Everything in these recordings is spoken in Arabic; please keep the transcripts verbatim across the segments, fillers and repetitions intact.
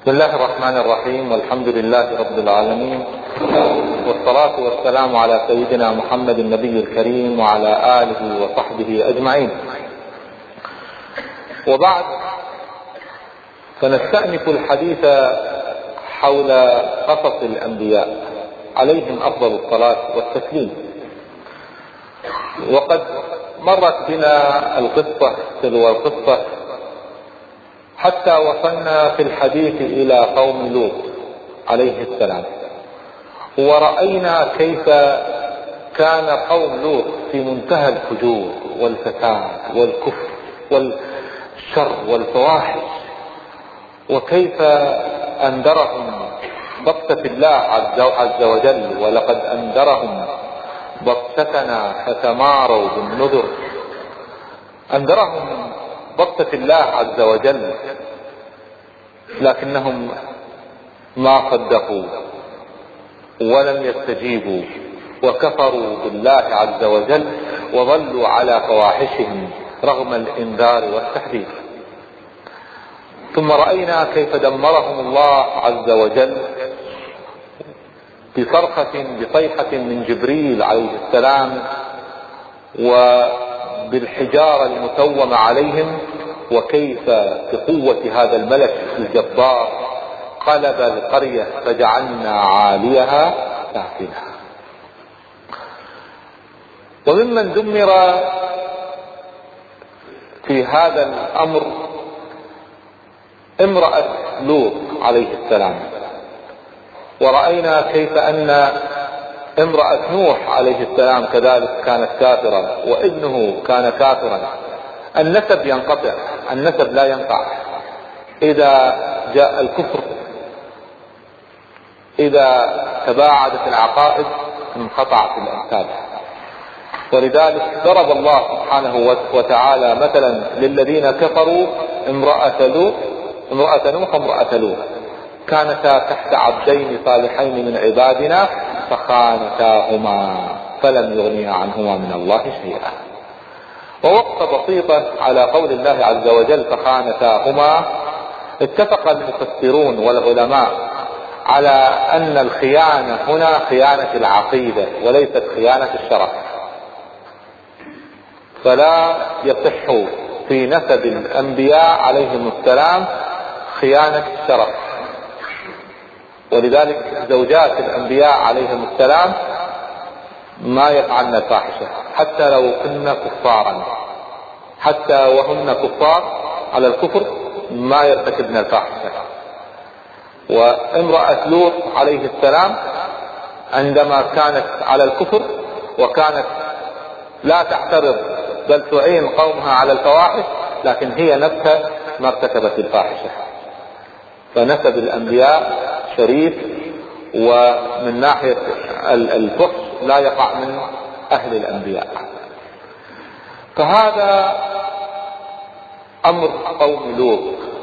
بسم الله الرحمن الرحيم، والحمد لله رب العالمين، والصلاة والسلام على سيدنا محمد النبي الكريم وعلى آله وصحبه أجمعين. وبعد، فنستأنف الحديث حول قصص الأنبياء عليهم أفضل الصلاة والتسليم. وقد مرت بنا القصة تلو القصة حتى وصلنا في الحديث إلى قوم لوط عليه السلام، ورأينا كيف كان قوم لوط في منتهى الفجور والفساد والكفر والشر والفواحش، وكيف أنذرهم بطشة الله عز وجل، ولقد أنذرهم بطشتنا فتماروا بالنذر. أنذرهم بطشة الله عز وجل، لكنهم ما صدقوا ولم يستجيبوا وكفروا بالله عز وجل وظلوا على فواحشهم رغم الإنذار والتحذير. ثم رأينا كيف دمرهم الله عز وجل بصرخة بصيحة من جبريل عليه السلام وبالحجارة المسومة عليهم، وكيف بقوة هذا الملك الجبار قلب القرية فجعلنا عاليها سافلها. وممن دمر في هذا الأمر امرأة لوط عليه السلام، ورأينا كيف أن امرأة نوح عليه السلام كذلك كانت كافرة، وابنه كان كافرا. النسب ينقطع، النسب لا ينفع إذا جاء الكفر، إذا تباعدت العقائد انقطعت الأنساب. ولذلك ضرب الله سبحانه وتعالى مثلا للذين كفروا امرأة لوط امرأة نوح وامرأة لوط كانتا تحت عبدين صالحين من عبادنا فخانتاهما فلم يغنيا عنهما من الله شيئا. ووقفة بسيطة على قول الله عز وجل فخانتاهما. اتفق المفسرون والعلماء على أن الخيانة هنا خيانة العقيدة وليست خيانة الشرف، فلا يصح في نسب الأنبياء عليهم السلام خيانة الشرف. ولذلك زوجات الأنبياء عليهم السلام ما يفعلن الفاحشة حتى لو كن كفارا، حتى وهن كفار على الكفر ما يرتكبن الفاحشة. وامرأة لوط عليه السلام عندما كانت على الكفر وكانت لا تعترض بل تعين قومها على الفواحش، لكن هي نفسها ما ارتكبت الفاحشة. فنسب الأنبياء شريف، ومن ناحية الفحش لا يقع من أهل الأنبياء. فهذا أمر قوم لوط.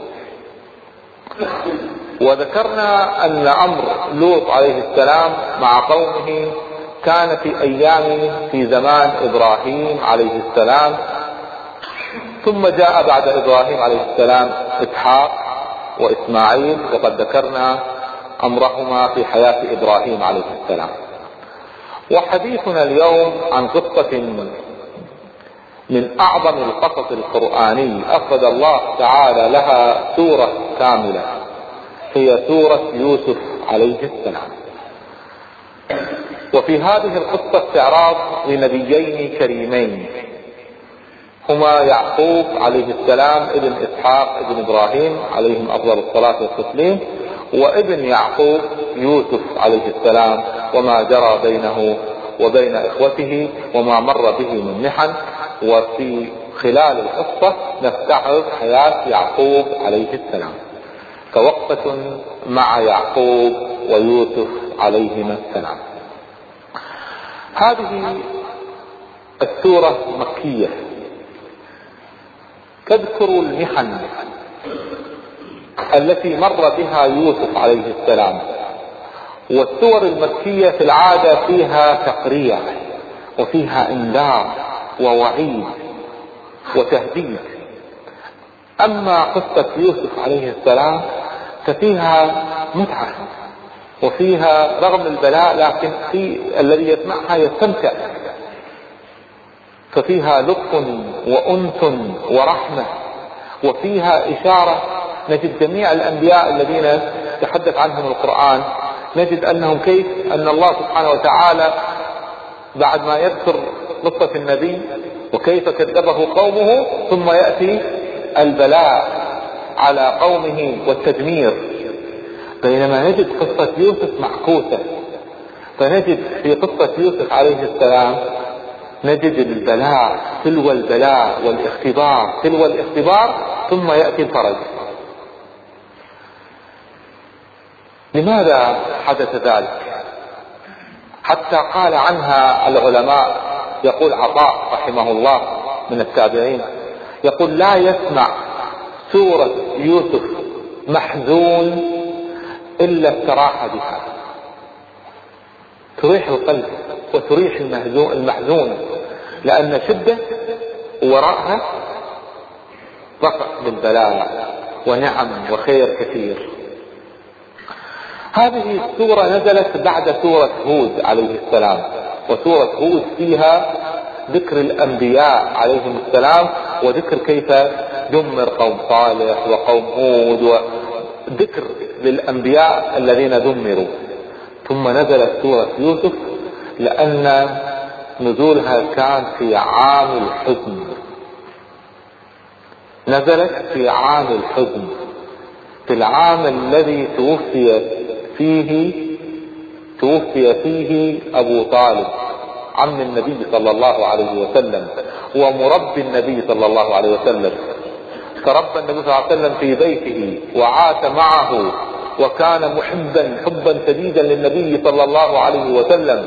وذكرنا أن أمر لوط عليه السلام مع قومه كان في أيام في زمان إبراهيم عليه السلام، ثم جاء بعد إبراهيم عليه السلام إسحاق وإسماعيل، وقد ذكرنا أمرهما في حياة إبراهيم عليه السلام. وحديثنا اليوم عن قصة من أعظم القصص القرآني أخذ الله تعالى لها سورة كاملة، هي سورة يوسف عليه السلام. وفي هذه القصة استعراض لنبيين كريمين هما يعقوب عليه السلام ابن إسحاق ابن إبراهيم عليهم أفضل الصلاة والتسليم، وابن يعقوب يوسف عليه السلام، وما جرى بينه وبين إخوته وما مر به من محن. وفي خلال القصة نستعرض حياة يعقوب عليه السلام، كوقفة مع يعقوب ويوسف عليهما السلام. هذه السورة مكية تذكر المحن التي مر بها يوسف عليه السلام. والسور المكية في العادة فيها تقريع وفيها انذار ووعيد وتهديد. أما قصة يوسف عليه السلام ففيها متعة وفيها رغم البلاء لكن في الذي يسمعها يستمتع، ففيها لطف وأنس ورحمة، وفيها إشارة. نجد جميع الأنبياء الذين تحدث عنهم القرآن نجد أنهم كيف أن الله سبحانه وتعالى بعد ما يذكر قصة النبي وكيف كذبه قومه ثم يأتي البلاء على قومه والتدمير، بينما نجد قصة يوسف معكوسة. فنجد في قصة يوسف عليه السلام نجد البلاء تلو البلاء والاختبار تلو الاختبار ثم يأتي الفرج. لماذا حدث ذلك؟ حتى قال عنها العلماء، يقول عطاء رحمه الله من التابعين، يقول لا يسمع سورة يوسف محزون إلا استراح بها، تريح القلب وتريح المحزون، لأن شدة وراءها رفع بالبلاء ونعم وخير كثير. هذه السورة نزلت بعد سورة هود عليه السلام، وسورة هود فيها ذكر الأنبياء عليهم السلام وذكر كيف دمر قوم صالح وقوم هود وذكر للأنبياء الذين دمروا. ثم نزلت سورة يوسف لأن نزولها كان في عام الحزن، نزلت في عام الحزن، في العام الذي توفي فيه توفي فيه أبو طالب عم النبي صلى الله عليه وسلم ومربي النبي صلى الله عليه وسلم. تربى النبي صلى الله عليه وسلم في بيته وعاش معه وكان محبا حبا شديدا للنبي صلى الله عليه وسلم،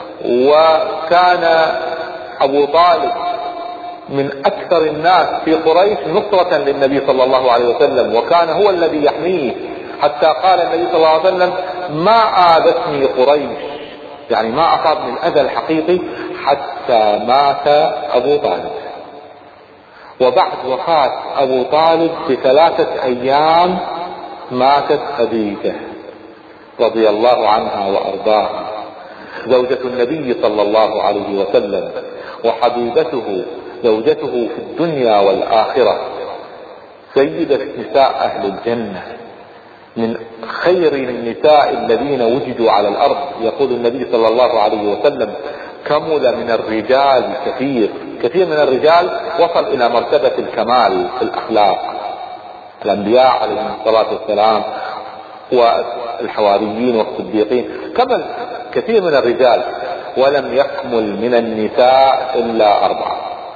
وكان أبو طالب من أكثر الناس في قريش نصرة للنبي صلى الله عليه وسلم، وكان هو الذي يحميه، حتى قال النبي صلى الله عليه وسلم ما آذتني قريش، يعني ما أصاب من أذى الحقيقي حتى مات أبو طالب. وبعد وفاة أبو طالب بثلاثة أيام ماتت خديجة رضي الله عنها وأرضاها، زوجة النبي صلى الله عليه وسلم وحبيبته، زوجته في الدنيا والآخرة، سيدة نساء أهل الجنة، من خير النساء الذين وجدوا على الأرض. يقول النبي صلى الله عليه وسلم كمل من الرجال كثير كثير من الرجال وصل إلى مرتبة الكمال في الأخلاق، الأنبياء عليهم الصلاة والسلام والحواريين والصديقين، كمل كثير من الرجال، ولم يكمل من النساء إلا أربعة: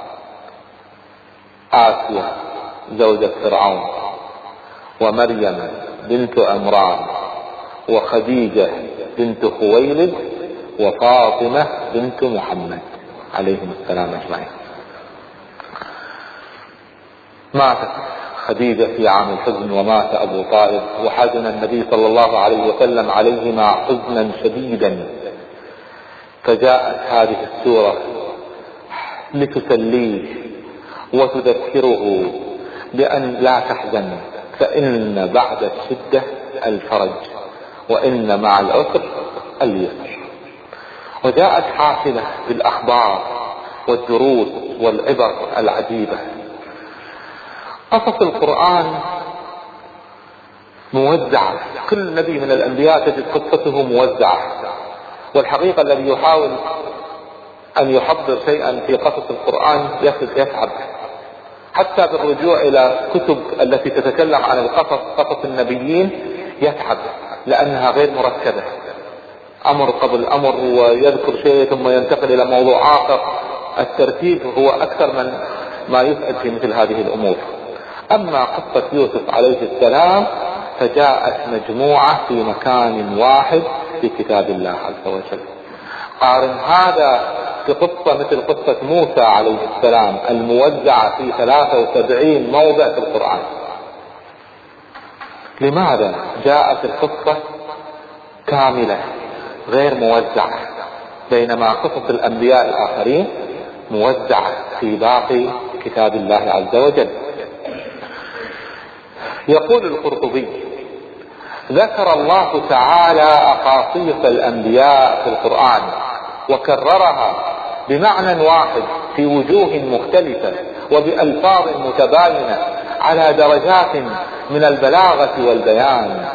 آسيا زوجة فرعون، ومريم بنت عمران، وخديجة بنت خويلد، وفاطمة بنت محمد عليهم السلام أجمعين. ماتت خديجة في عام الحزن ومات أبو طالب، وحزن النبي صلى الله عليه وسلم عليهما حزنا شديدا، فجاءت هذه السورة لتسليه وتذكره بأن لا تحزن، فإن بعد الشدة الفرج، وإن مع العسر اليسر. وجاءت حافلة بالأخبار والدروس والعبر العجيبة. قصص القرآن موزعة، كل نبي من الأنبياء تجد قصته موزعة، والحقيقة الذي يحاول أن يحضر شيئا في قصص القرآن يتعب، حتى بالرجوع إلى كتب التي تتكلم عن القصص، قصص النبيين، يتعب لأنها غير مركبة، أمر قبل أمر ويذكر شيء ثم ينتقل إلى موضوع آخر. الترتيب هو أكثر من ما يسعد في مثل هذه الأمور. أما قصة يوسف عليه السلام فجاءت مجموعة في مكان واحد في كتاب الله عز وجل. قارن هذا بقصة مثل قصة موسى عليه السلام الموزعة في ثلاثة وسبعين موضع في القرآن. لماذا جاءت القصة كاملة غير موزعة، بينما قصص الأنبياء الآخرين موزعة في باقي كتاب الله عز وجل؟ يقول القرطبي ذكر الله تعالى أخاصيص الأنبياء في القرآن وكررها بمعنى واحد في وجوه مختلفة وبألفاظ متباينة على درجات من البلاغة والبيان.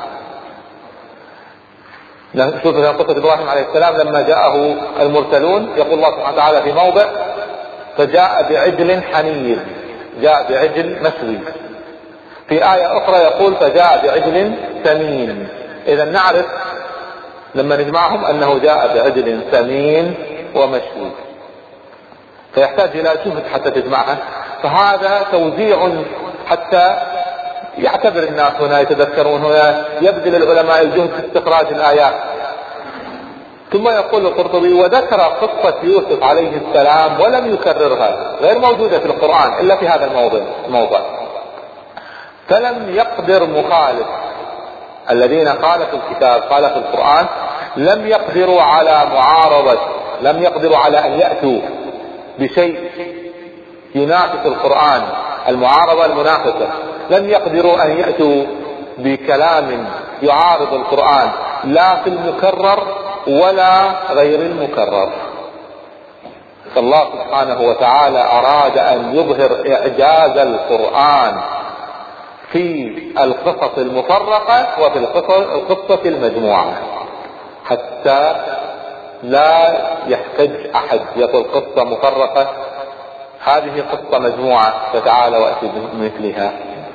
شوف في قصة إبراهيم عليه السلام لما جاءه المرسلون، يقول الله سبحانه وتعالى في موضع: فجاء بعجل حنيذ، جاء بعجل مشوي. في آية أخرى يقول: فجاء بعجل سمين. إذا نعرف لما نجمعهم أنه جاء بعجل سمين ومشوي، فيحتاج إلى جهد حتى تجمعها. فهذا توزيع حتى يعتبر الناس هنا، يتذكرون هنا، يبذل العلماء الجهد في استخراج الآيات. ثم يقول القرطبي: وذكر قصة يوسف عليه السلام ولم يكررها، غير موجودة في القرآن إلا في هذا الموضع الموضع فلم يقدر مخالف الذين خالفوا الكتاب خالفوا القرآن، لم يقدروا على معارضة، لم يقدروا على أن يأتوا بشيء ينافس القرآن، المعارضة المنافسة، لم يقدروا أن يأتوا بكلام يعارض القرآن لا في المكرر ولا غير المكرر. فالله سبحانه وتعالى أراد أن يظهر إعجاز القرآن في القصص المفرقة وفي القصة المجموعة، حتى لا يحتج أحد يقول قصة مفرقة هذه قصة مجموعة فتعالى وأتي بمثلها.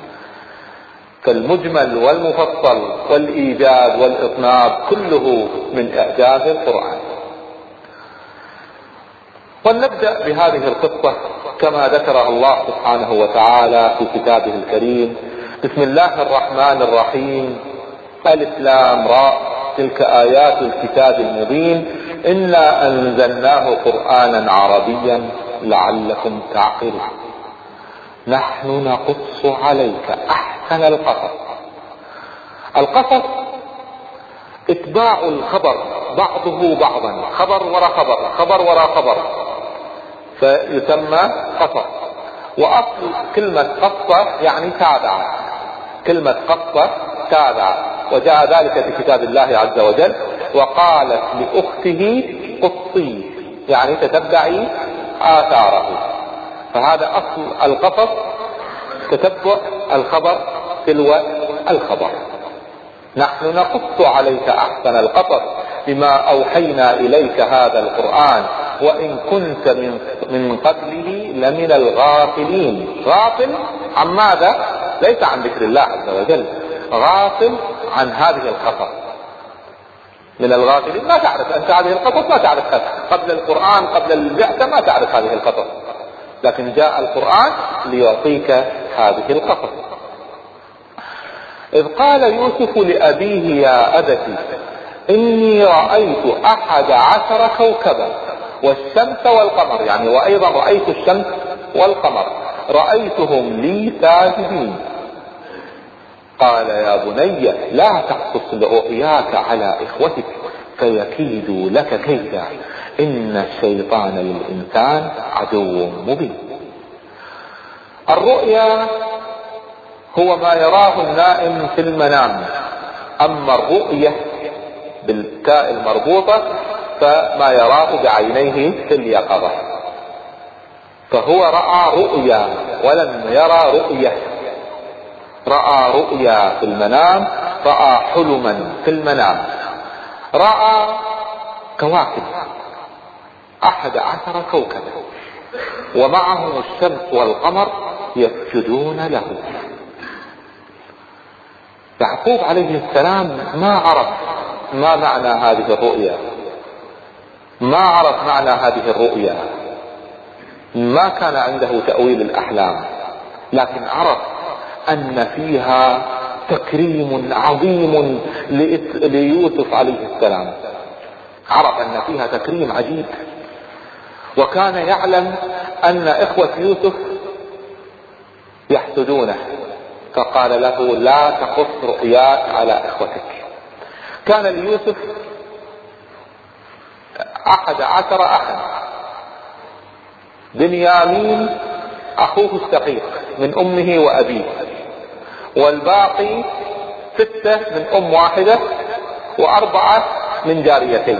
فالمجمل والمفصل والإيجاز والإطناب كله من إعجاز القرآن. ولنبدأ بهذه القصة كما ذكرها الله سبحانه وتعالى في كتابه الكريم: بسم الله الرحمن الرحيم، ألف لام راء، تلك آيات الكتاب المبين، إنا أنزلناه قرآنا عربيا لعلكم تعقلون، نحن نقص عليك أحسن القصص. القصص اتباع الخبر بعضه بعضا، خبر وراء خبر، خبر وراء خبر، فيسمى قصص. وأصل كلمة قصة يعني تابع، كلمة قصة تابع، وجاء ذلك في كتاب الله عز وجل: وقالت لأخته قصي، يعني تتبعي آثاره. فهذا أصل القصص، تتبع الخبر تلو الخبر. نحن نقص عليك أحسن القصص بما أوحينا إليك هذا القرآن وإن كنت من, من قبله لمن الغافلين. غافل عن ماذا؟ ليس عن ذكر الله عز وجل، غافل عن هذه القصص. من الغافلين، ما تعرف أنت هذه القصص، ما تعرفها قبل القرآن، قبل البعثة ما تعرف هذه القصص، لكن جاء القرآن ليعطيك هذه القصص. إذ قال يوسف لأبيه: يا أبت إني رأيت أحد عشر كوكبا والشمس والقمر، يعني وأيضا رأيت الشمس والقمر رأيتهم لي ساجدين. قال: يا بني لا تقصص رؤياك على إخوتك فيكيدوا لك كيدا، إن الشيطان للإنسان عدو مبين. الرؤيا هو ما يراه النائم في المنام، أما الرؤية بالتاء المربوطة فما يراه بعينيه في اليقظة. فهو رأى رؤيا ولم يرى رؤية، رأى رؤيا في المنام، رأى حلما في المنام، رأى كواكب أحد عشر كوكبا ومعهم الشمس والقمر يسجدون له. يعقوب عليه السلام ما عرف ما معنى هذه الرؤيا، ما عرف معنى هذه الرؤيا، ما كان عنده تأويل الأحلام، لكن عرف أن فيها تكريم عظيم ليوسف عليه السلام، عرف أن فيها تكريم عجيب، وكان يعلم أن إخوة يوسف يحسدونه، فقال له: لا تقص رؤياك على إخوتك. كان ليوسف أحد عشر أخا، بنيامين أخوه الشقيق من أمه وأبيه، والباقي ستة من أم واحدة وأربعة من جاريتين.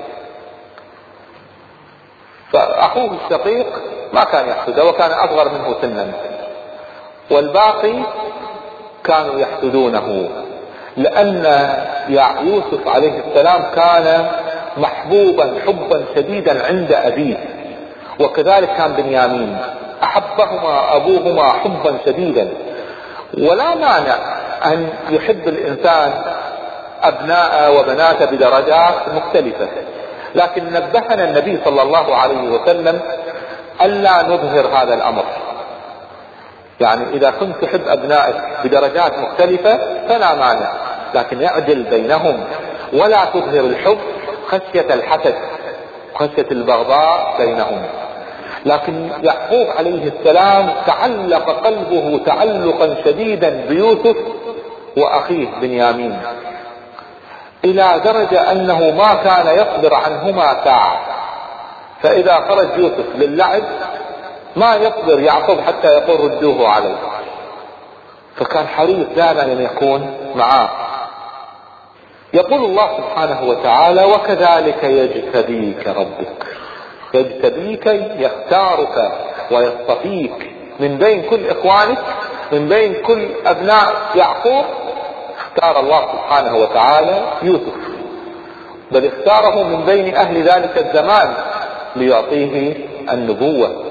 فأخوه الشقيق ما كان يحسده وكان أصغر منه سنا، والباقي كانوا يحسدونه، لأن يوسف عليه السلام كان محبوبا حبا شديدا عند أبيه، وكذلك كان بنيامين، أحبهما أبوهما حبا شديدا. ولا مانع أن يحب الإنسان أبناء وبنات بدرجات مختلفة، لكن نبهنا النبي صلى الله عليه وسلم ألا نظهر هذا الأمر. يعني إذا كنت تحب أبنائك بدرجات مختلفة فلا مانع، لكن اعدل بينهم ولا تظهر الحب خشية الحسد، خشية البغضاء بينهم. لكن يعقوب عليه السلام تعلق قلبه تعلقا شديدا بيوسف وأخيه بنيامين، إلى درجة أنه ما كان يصبر عنهما ساعة. فإذا خرج يوسف للعب ما يصبر يعقوب حتى يقول ردوه عليه، فكان حريص دائما أن يكون معاه. يقول الله سبحانه وتعالى: وكذلك يجتبيك ربك. يجتبيك يختارك ويصطفيك من بين كل إخوانك، من بين كل أبناء يعقوب. اختار الله سبحانه وتعالى يوسف، بل اختاره من بين أهل ذلك الزمان ليعطيه النبوة.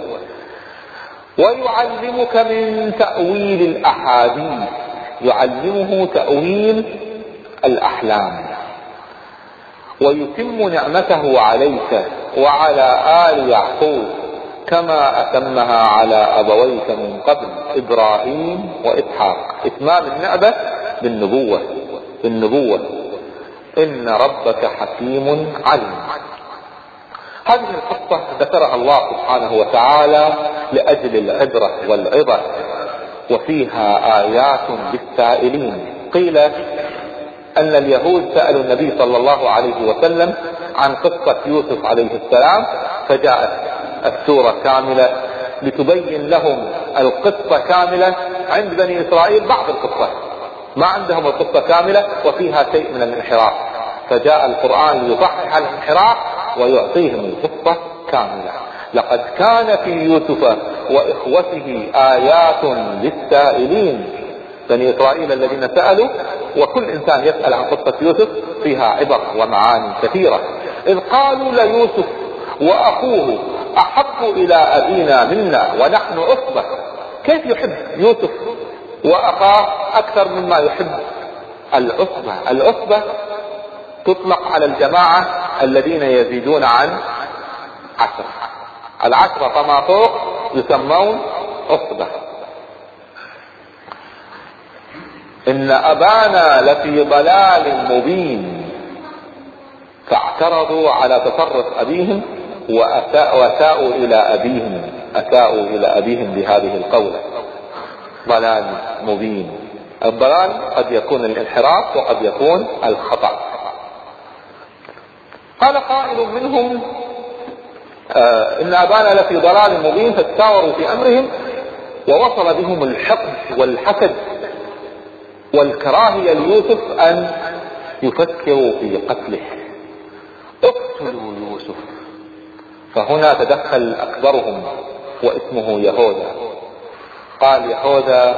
ويعلمك من تأويل الأحاديث، يعلمه تأويل الأحلام، ويتم نعمته عليك وعلى آل يعقوب كما أتمها على أبويك من قبل إبراهيم وإسحاق. إتمام النعمة بالنبوة بالنبوة إن ربك حكيم عليم. هذه القصة ذكرها الله سبحانه وتعالى لأجل العبرة والعظة، وفيها آيات للسائلين. قيل أن اليهود سألوا النبي صلى الله عليه وسلم عن قصة يوسف عليه السلام، فجاءت السورة كاملة لتبين لهم القصة كاملة. عند بني إسرائيل بعض القصة، ما عندهم القصة كاملة وفيها شيء من الانحراف، فجاء القرآن ليصحح الانحراف ويعطيهم القصة كاملة. لقد كان في يوسف وإخوته آيات للسائلين. بني إسرائيل الذين سألوا، وكل إنسان يسأل عن قصة يوسف فيها عبر ومعاني كثيرة. إذ قالوا ليوسف وأخوه أحب إلى أبينا منا ونحن عصبة. كيف يحب يوسف وأخاه أكثر مما يحب العصبة؟ العصبة تطلق على الجماعة الذين يزيدون عن عشرة، العشرة فما فوق يسمون عصبة. إن أبانا لفي ضلال مبين، فاعترضوا على تصرف أبيهم وأساءوا إلى أبيهم أساءوا إلى أبيهم بهذه القولة. ضلال مبين. الضلال قد يكون الانحراف وقد يكون الخطأ. قال قائل منهم: آه إن أبانا لفي ضلال مبين، فاستاوروا في أمرهم، ووصل بهم الحقد والحسد والكراهية ليوسف أن يفكروا في قتله. اقتلوا يوسف. فهنا تدخل أكبرهم واسمه يهوذا. قال يهوذا: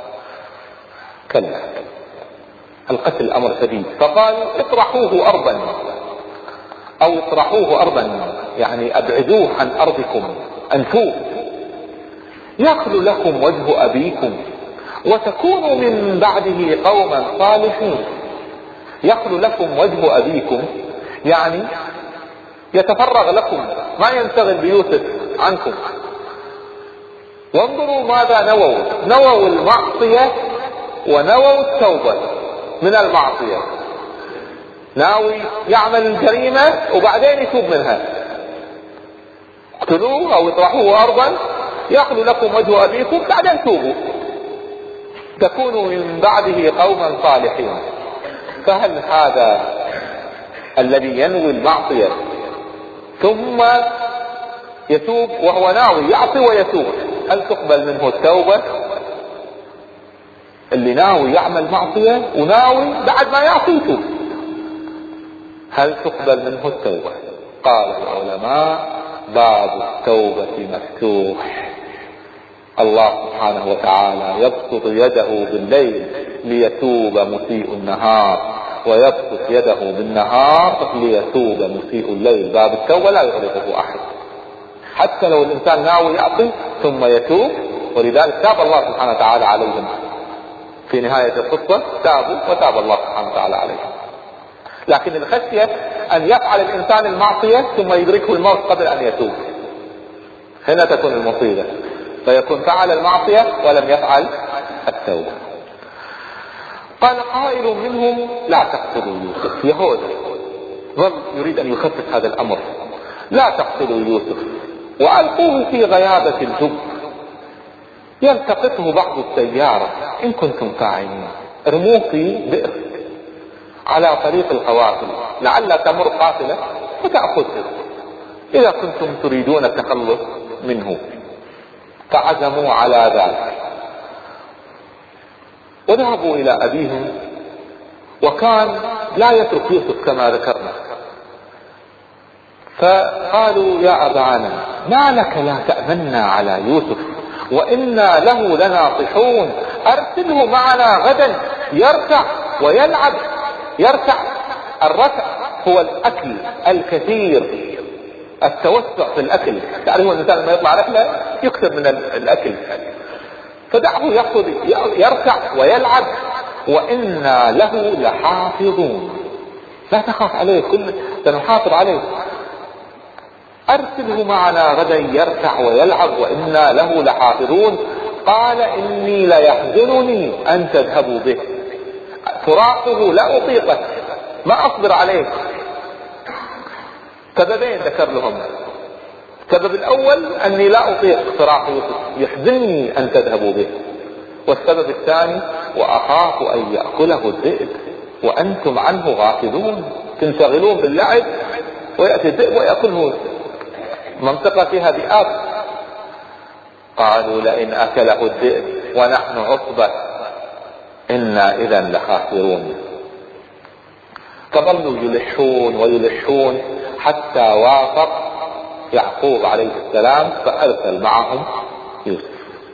كلا، القتل أمر شديد. فقالوا: اطرحوه أرضا، أو اطرحوه أرضا يعني أبعدوه عن أرضكم، أنفوه، يخل لكم وجه أبيكم وتكونوا من بعده قوما صالحين. يخل لكم وجه أبيكم يعني يتفرغ لكم، ما ينشغل بيوسف عنكم. وانظروا ماذا نووا، نووا المعصية ونووا التوبة من المعصية. ناوي يعمل الجريمة وبعدين يتوب منها. اقتلوه أو اطرحوه أرضا يخل لكم وجه أبيكم، بعدين توبوا، تكونوا من بعده قوما صالحين. فهل هذا الذي ينوي المعصية ثم يتوب وهو ناوي يعصي ويتوب، هل تقبل منه التوبة؟ اللي ناوي يعمل معصية وناوي بعد ما يعصيته هل تقبل منه التوبة؟ قال العلماء باب التوبة مفتوح. الله سبحانه وتعالى يبسط يده بالليل ليتوب مسيء النهار، ويبسط يده بالنهار ليتوب مسيء الليل. باب التوبة لا يغلقه أحد، حتى لو الإنسان ناوي يعصي ثم يتوب. ولذلك تاب الله سبحانه وتعالى عليهم في نهاية القصة، تابوا وتاب الله سبحانه وتعالى عليهم. لكن الخشية أن يفعل الإنسان المعصية ثم يدركه الموت قبل أن يتوب، هنا تكون المصيبة، فيكون فعل المعصية ولم يفعل التوبة. قال قائل منهم لا تقتلوا يوسف. يهوذا ظل يريد أن يخفف هذا الأمر، لا تقتلوا يوسف وألقوه في غيابة الجب يلتقطه بعض السيارة إن كنتم فاعلين. ارموه في بئر على طريق القوافل لعل تمر قافلة فتأخذه إذا كنتم تريدون التخلص منه. فعزموا على ذلك وذهبوا إلى أبيهم، وكان لا يترك يوسف كما ذكرنا. فقالوا يا أبانا ما لك لا تأمنا على يوسف وإنا له لناصحون، أرسله معنا غدا يرتع ويلعب. يرتع، الرتع هو الأكل الكثير، التوسع في الأكل. تعرفون الإنسان لما يطلع رحلة يكثر من الأكل، فدعه يقصد يرتع ويلعب وإنا له لحافظون. لا تخاف عليه، كل سنحافظ عليه. أرسله معنا غدا يرتع ويلعب وإنا له لحافظون. قال إني ليحزنني أن تذهبوا به، فراقه لا أطيقه، ما أصبر عليه. سببين ذكر لهم. السبب الأول أني لا أطيق فراق يوسف، يحزنني أن تذهبوا به. والسبب الثاني وأخاف أن يأكله الذئب وأنتم عنه غافلون، تنشغلون باللعب ويأتي الذئب ويأكله. منطقة فيها ذئاب. قالوا لئن أكله الذئب ونحن عصبة إنا إذا لخاسرون. فظلوا يلحون ويلحون حتى وافق يعقوب عليه السلام فأرسل معهم يوسف.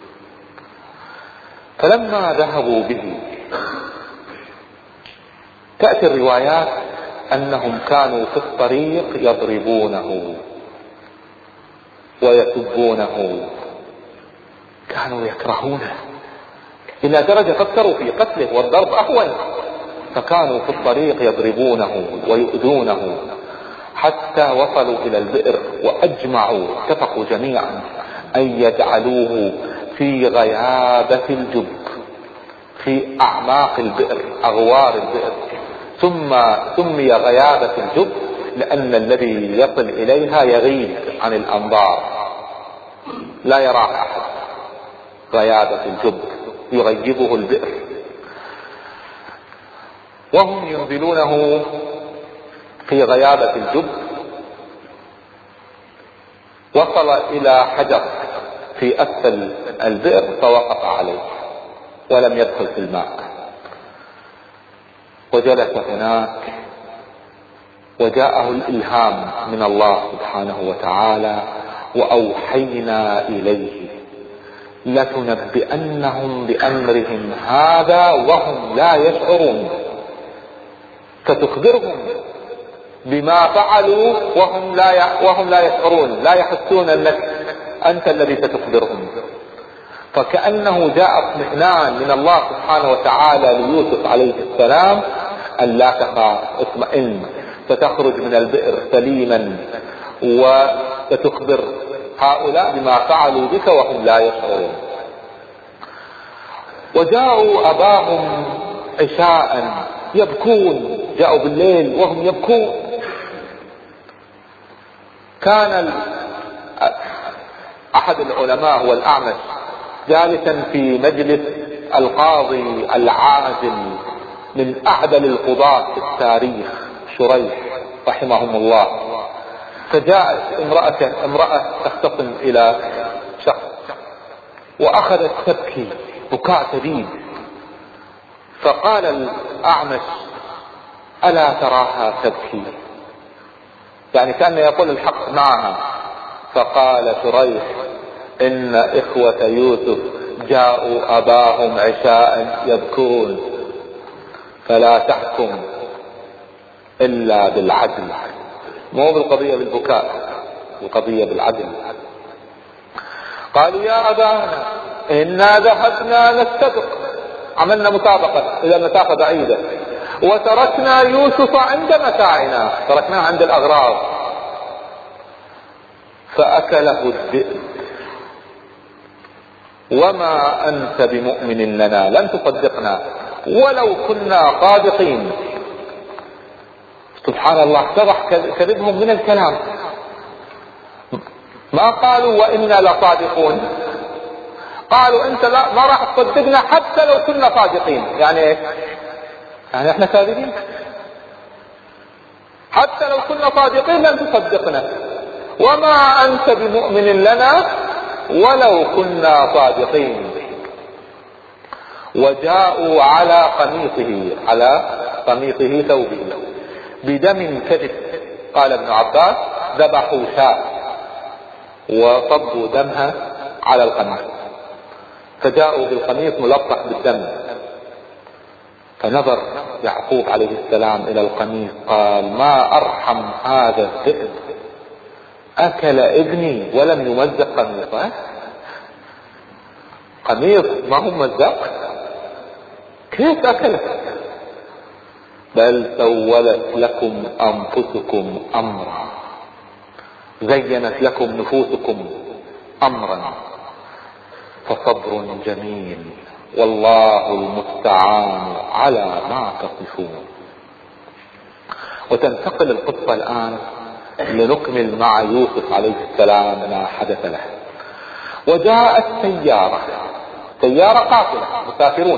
فلما ذهبوا به تأتي الروايات أنهم كانوا في الطريق يضربونه ويسبونه، كانوا يكرهونه إلى درجة فكروا في قتله والضرب أهون. فكانوا في الطريق يضربونه ويؤذونه حتى وصلوا إلى البئر، وأجمعوا اتفقوا جميعا أن يجعلوه في غيابة الجب، في أعماق البئر، أغوار البئر. ثم سمي غيابة الجب لأن الذي يصل إليها يغيب عن الأنظار، لا يراه أحد. غيابة الجب يغيبه البئر. وهم ينزلونه في غيابة الجب وصل إلى حجر في أسفل البئر فوقف عليه ولم يدخل في الماء، وجلس هناك وجاءه الإلهام من الله سبحانه وتعالى وأوحينا إليه لتنبئنهم بأمرهم هذا وهم لا يشعرون. فتخبرهم بما فعلوا وهم لا وهم لا يشعرون، لا يحسون أنك أنت الذي ستخبرهم. فكأنه جاء اطمئنان من الله سبحانه وتعالى ليوسف عليه السلام أن لا تخاف، اطمئن، ستخرج من البئر سليما وستخبر هؤلاء بما فعلوا بك وهم لا يشعرون. وجاءوا أباهم عشاء يبكون، جاءوا بالليل وهم يبكون. كان أحد العلماء هو الأعمش جالسا في مجلس القاضي العادل من أعدل القضاة في التاريخ شريح رحمهم الله. فجاءت امرأة, امرأة تختصم إلى شخص وأخذت تبكي بكاء شديد، فقال الأعمش: ألا تراها تبكي؟ يعني كأنه يقول الحق معها. فقال شريح: إن إخوة يوسف جاءوا أباهم عشاء يبكون، فلا تحكم إلا بالعدل. مو بالقضية بالبكاء، القضية بالعدل. قالوا: يا أبانا إنا ذهبنا نستبق، عملنا مسابقة إلى مسافة بعيدة، وتركنا يوسف عند متاعنا، تركناه عند الأغراض، فأكله الذئب، وما أنت بمؤمن لنا، لن تصدقنا ولو كنا صادقين. سبحان الله، اتضح كذبهم من الكلام. ما قالوا وإنا لصادقون، قالوا انت لا ما راح تصدقنا حتى لو كنا صادقين. يعني ايش؟ يعني احنا كاذبين، حتى لو كنا صادقين لن تصدقنا، وما انت بمؤمن لنا ولو كنا صادقين. وجاءوا على قميصه، على قميصه ثوبه بدم كذب. قال ابن عباس: ذبحوا شاة وصبوا دمها على القميص، فجاءوا بالقميص ملطخ بالدم. فنظر يعقوب عليه السلام الى القميص قال: ما ارحم هذا الذئب، اكل ابني ولم يمزق قميصه. قميص ما هو ممزق، كيف اكله؟ بل سولت لكم انفسكم امرا، زينت لكم نفوسكم امرا، فصبر جميل والله المستعان على ما تصفون. وتنتقل القصة الآن لنكمل مع يوسف عليه السلام ما حدث له. وجاءت سيارة، سيارة قافلة مسافرون،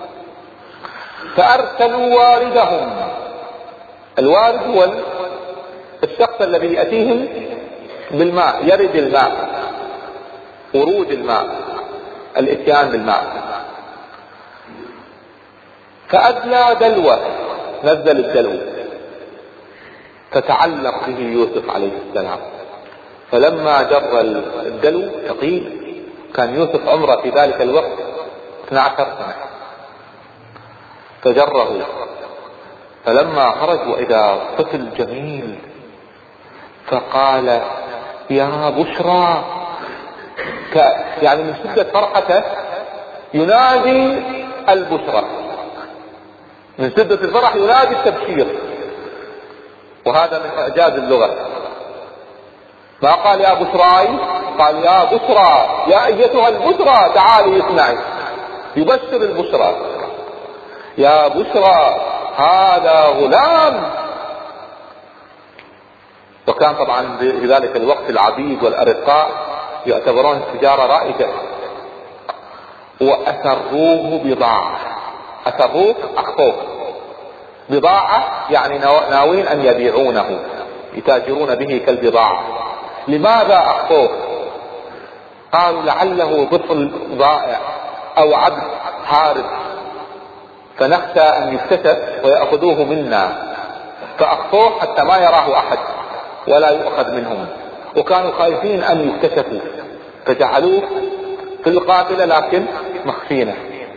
فأرسلوا واردهم. الوارد هو الشخص الذي يأتيهم بالماء، يرد الماء، ورود الماء، الاتيان بالماء. فأدلى دلوة، نزل الدلو، فتعلق به يوسف عليه السلام. فلما جر الدلو ثقيل، كان يوسف عمره في ذلك الوقت اثنتا عشرة سنة، فجره. فلما خرج وإذا طفل جميل، فقال: يا بشرى، يعني من شدة فرحته ينادي البشرى، من شدة الفرح ينادي التبشير. وهذا من إعجاز اللغة. ما قال يا بشراي، قال يا بشرى، يا أيتها البشرى تعالي اسمعي، يبشر البشرى: يا بشرى هذا غلام. وكان طبعا في ذلك الوقت العبيد والأرقاء يعتبرون التجارة رائجة. وأسروه بضاعة، أسروه أخفوه، بضاعة يعني ناوين أن يبيعونه، يتاجرون به كالبضاعة. لماذا أخفوه؟ قالوا لعله طفل ضائع أو عبد هارب، فنخشى أن يكتشف ويأخذوه منا، فأخفوه حتى ما يراه أحد ولا يؤخذ منهم. وكانوا خايفين أن يكتشفوا، فجعلوه في القافلة لكن مخفينه.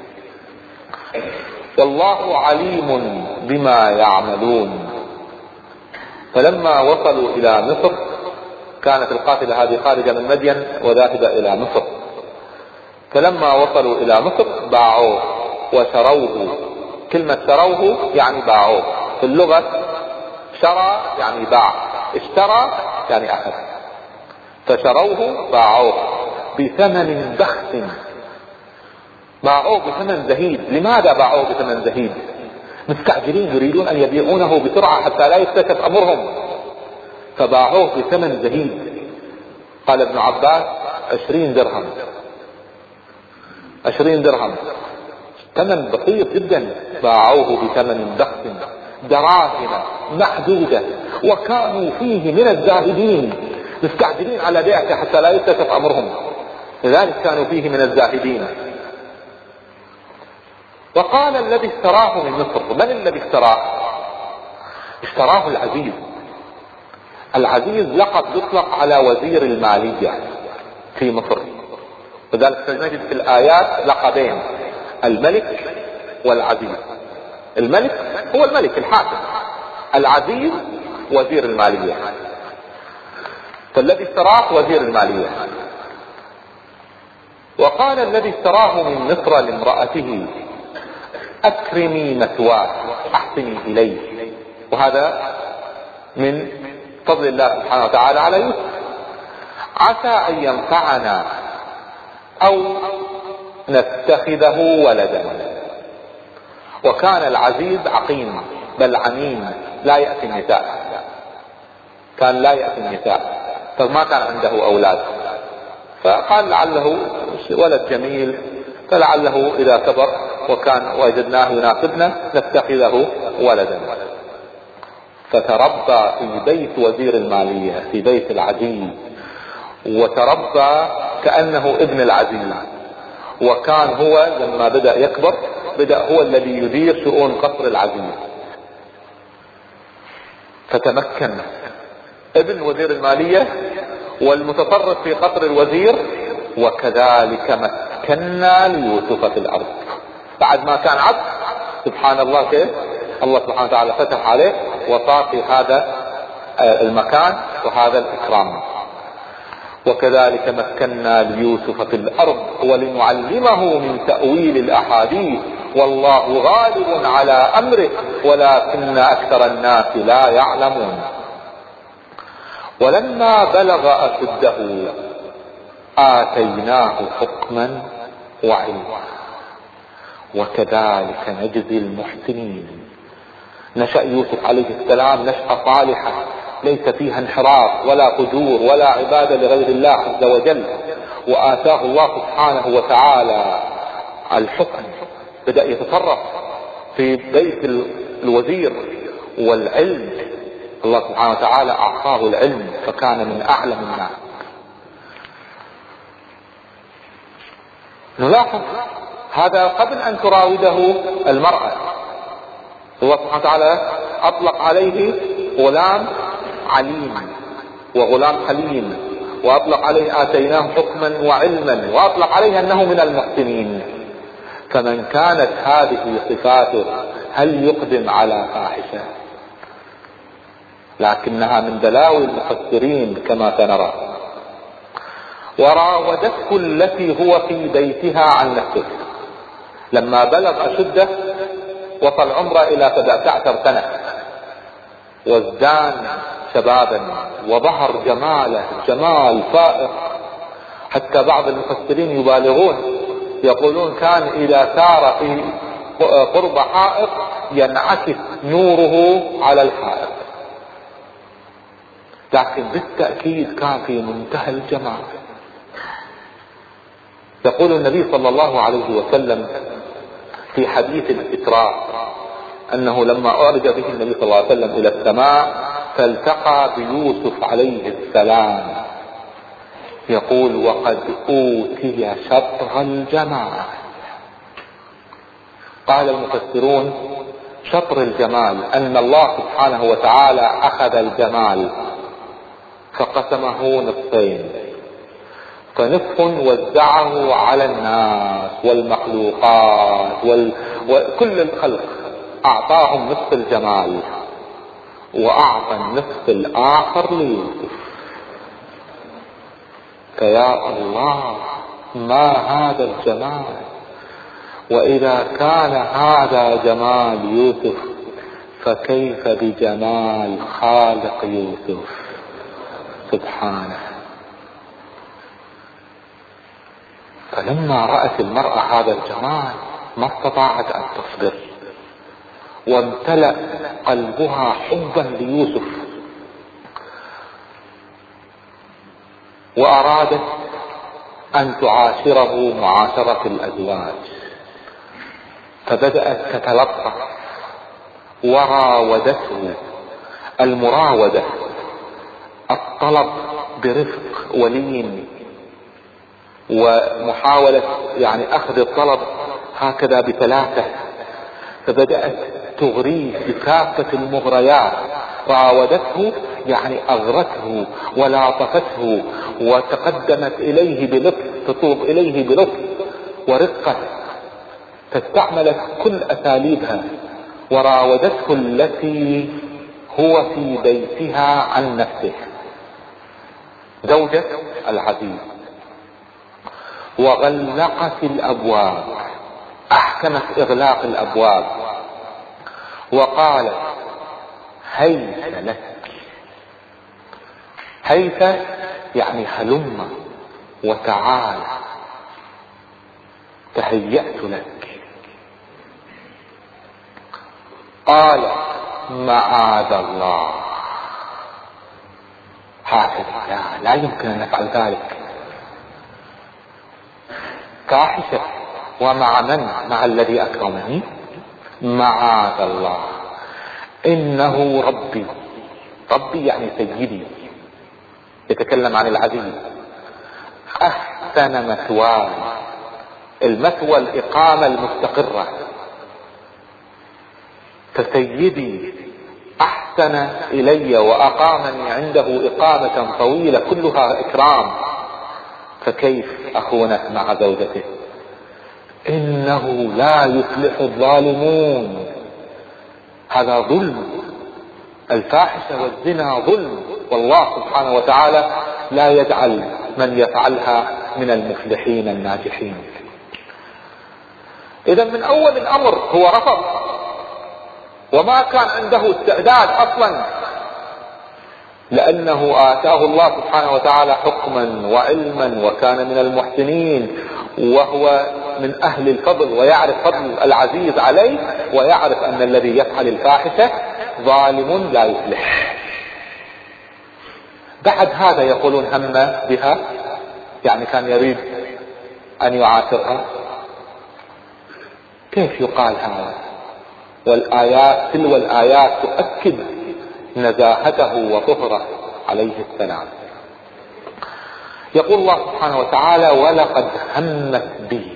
والله عليم بما يعملون. فلما وصلوا إلى مصر، كانت القافلة هذه خارجة من مدين وذاهبة إلى مصر. فلما وصلوا إلى مصر باعوه وشروه. كلمة شروه يعني باعوه، في اللغة شرى يعني باع، اشترى يعني أخذ. فشروه باعوه بثمن بخس، باعوه بثمن زهيد. لماذا باعوه بثمن زهيد؟ مستعجلين، يريدون أن يبيعونه بسرعة حتى لا يكتشف أمرهم، فباعوه بثمن زهيد. قال ابن عباس: عشرين درهم، عشرين درهم، ثمن بسيط جدا. باعوه بثمن بخس، دراهم محدودة، وكانوا فيه من الزاهدين، مستعجلين على بيعته حتى لا يكتشف أمرهم، لذلك كانوا فيه من الزاهدين. وقال الذي اشتراه من مصر. من الذي اشتراه؟ اشتراه العزيز. العزيز لقب يطلق على وزير المالية في مصر، وذلك نجد في الآيات لقبين: الملك والعزيز. الملك هو الملك الحاكم، العزيز وزير المالية. فالذي اشتراه وزير المالية. وقال الذي اشتراه من مصر لامرأته: أكرمي مثواه أحسني إليه. وهذا من فضل الله سبحانه وتعالى على يوسف. عسى أن ينفعنا أو نتخذه ولدا. وكان العزيز عقيم بل عنين، لا يأتي النساء، كان لا يأتي النساء، فما كان عنده أولاد، فقال لعله ولد جميل، فلعله إذا كبر وكان وجدناه يناسبنا نتخذه ولدا. فتربى في بيت وزير المالية، في بيت العزيز، وتربى كأنه ابن العزيز. وكان هو لما بدأ يكبر بدأ هو الذي يدير شؤون قصر العزيز، فتمكن ابن وزير المالية والمتصرف في قصر الوزير. وكذلك مكنا ليوسف في الأرض. بعد ما كان عبد، سبحان الله كيف الله سبحانه وتعالى فتح عليه وصار في هذا المكان وهذا الإكرام. وكذلك مكنا ليوسف في الأرض ولنعلمه من تأويل الأحاديث والله غالب على أمره ولكن أكثر الناس لا يعلمون. ولما بلغ أشده آتيناه حكما وعلما وكذلك نجزي المحسنين. نشأ يوسف عليه السلام نشأة صالحة ليس فيها انحراف ولا فجور ولا عبادة لغير الله عز وجل، وآتاه الله سبحانه وتعالى الحكم، بدأ يتصرف في بيت الوزير، والعلم الله سبحانه وتعالى أعطاه العلم فكان من أعلم الناس. نلاحظ هذا قبل أن تراوده المرأة، الله سبحانه وتعالى أطلق عليه غلام عليم وغلام حليم، وأطلق عليه آتيناه حكما وعلما، وأطلق عليه أنه من المحسنين. فمن كانت هذه صفاته هل يقدم على فاحشة؟ لكنها من دلاوي المفسرين كما سنرى. وراودته التي هو في بيتها عن نفسه. لما بلغ أشده وصل عمره إلى سبعة عشر سنة وازدان شبابا وظهر جماله جمال فائق، حتى بعض المفسرين يبالغون يقولون كان إذا سار في قرب حائط ينعكس نوره على الحائط، لكن بالتأكيد كان في منتهى الجمال. يقول النبي صلى الله عليه وسلم في حديث الإسراء أنه لما أعرج به النبي صلى الله عليه وسلم إلى السماء فالتقى بيوسف عليه السلام، يقول وقد أوتي شطر الجمال. قال المفسرون شطر الجمال أن الله سبحانه وتعالى أخذ الجمال فقسمه نصفين، فنصف وزعه على الناس والمخلوقات وال... وكل الخلق، أعطاهم نصف الجمال وأعطى النصف الآخر ليوسف. فيا الله ما هذا الجمال! وإذا كان هذا جمال يوسف فكيف بجمال خالق يوسف سبحانه. فلما رأت المرأة هذا الجمال ما استطاعت أن تصبر، وامتلأ قلبها حبا ليوسف، وأرادت أن تعاشره معاشرة الأزواج، فبدأت تتلطف وراودته. المراودة الطلب برفق ولين ومحاولة يعني أخذ الطلب هكذا بثلاثة، فبدأت تغريه بكافة المغريات. راودته يعني أغرته ولاطفته وتقدمت إليه بلطف، تطوب إليه بلطف ورقة، فاستعملت كل أساليبها وراودته التي هو في بيتها عن نفسه، زوجة العزيز، وغلقت الأبواب، أحكمت إغلاق الأبواب، وقالت هيت لك. هيت يعني هلم وتعال، تهيأت لك. قال معاذ الله، هكذا لا, لا يمكن أن نفعل ذلك. فاحشة، ومع من؟ مع الذي أكرمني. معاذ الله، إنه ربي. ربي يعني سيدي، يتكلم عن العزيز. أحسن مثواي، المثوى الإقامة المستقرة، فسيدي أحسن إلي وأقامني عنده إقامة طويلة كلها إكرام، فكيف أخونه مع زوجته؟ إنه لا يفلح الظالمون. هذا ظلم، الفاحشة والزنا ظلم، والله سبحانه وتعالى لا يجعل من يفعلها من المفلحين الناجحين. إذا من أول الأمر هو رفض، وما كان عنده استعداد أصلا، لأنه آتاه الله سبحانه وتعالى حكما وعلما وكان من المحسنين، وهو من أهل الفضل ويعرف فضل العزيز عليه، ويعرف أن الذي يفعل الفاحشة ظالم لا يفلح. بعد هذا يقولون هم بها، يعني كان يريد أن يعاشرها. كيف يقال هذا؟ والآيات تلو الآيات تؤكد نزاهته وطهره عليه السلام. يقول الله سبحانه وتعالى ولقد همت به.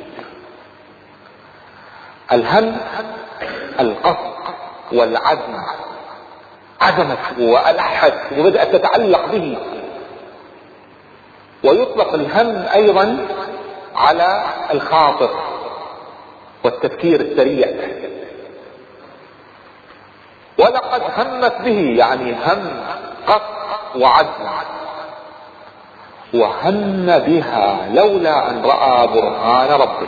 الهم القصد والعزم، عزمت وألحت وبدأت تتعلق به. ويطلق الهم أيضا على الخاطر والتفكير السريع. ولقد همت به يعني هم قصد وعزم، وهم بها لولا أن رأى برهان ربه.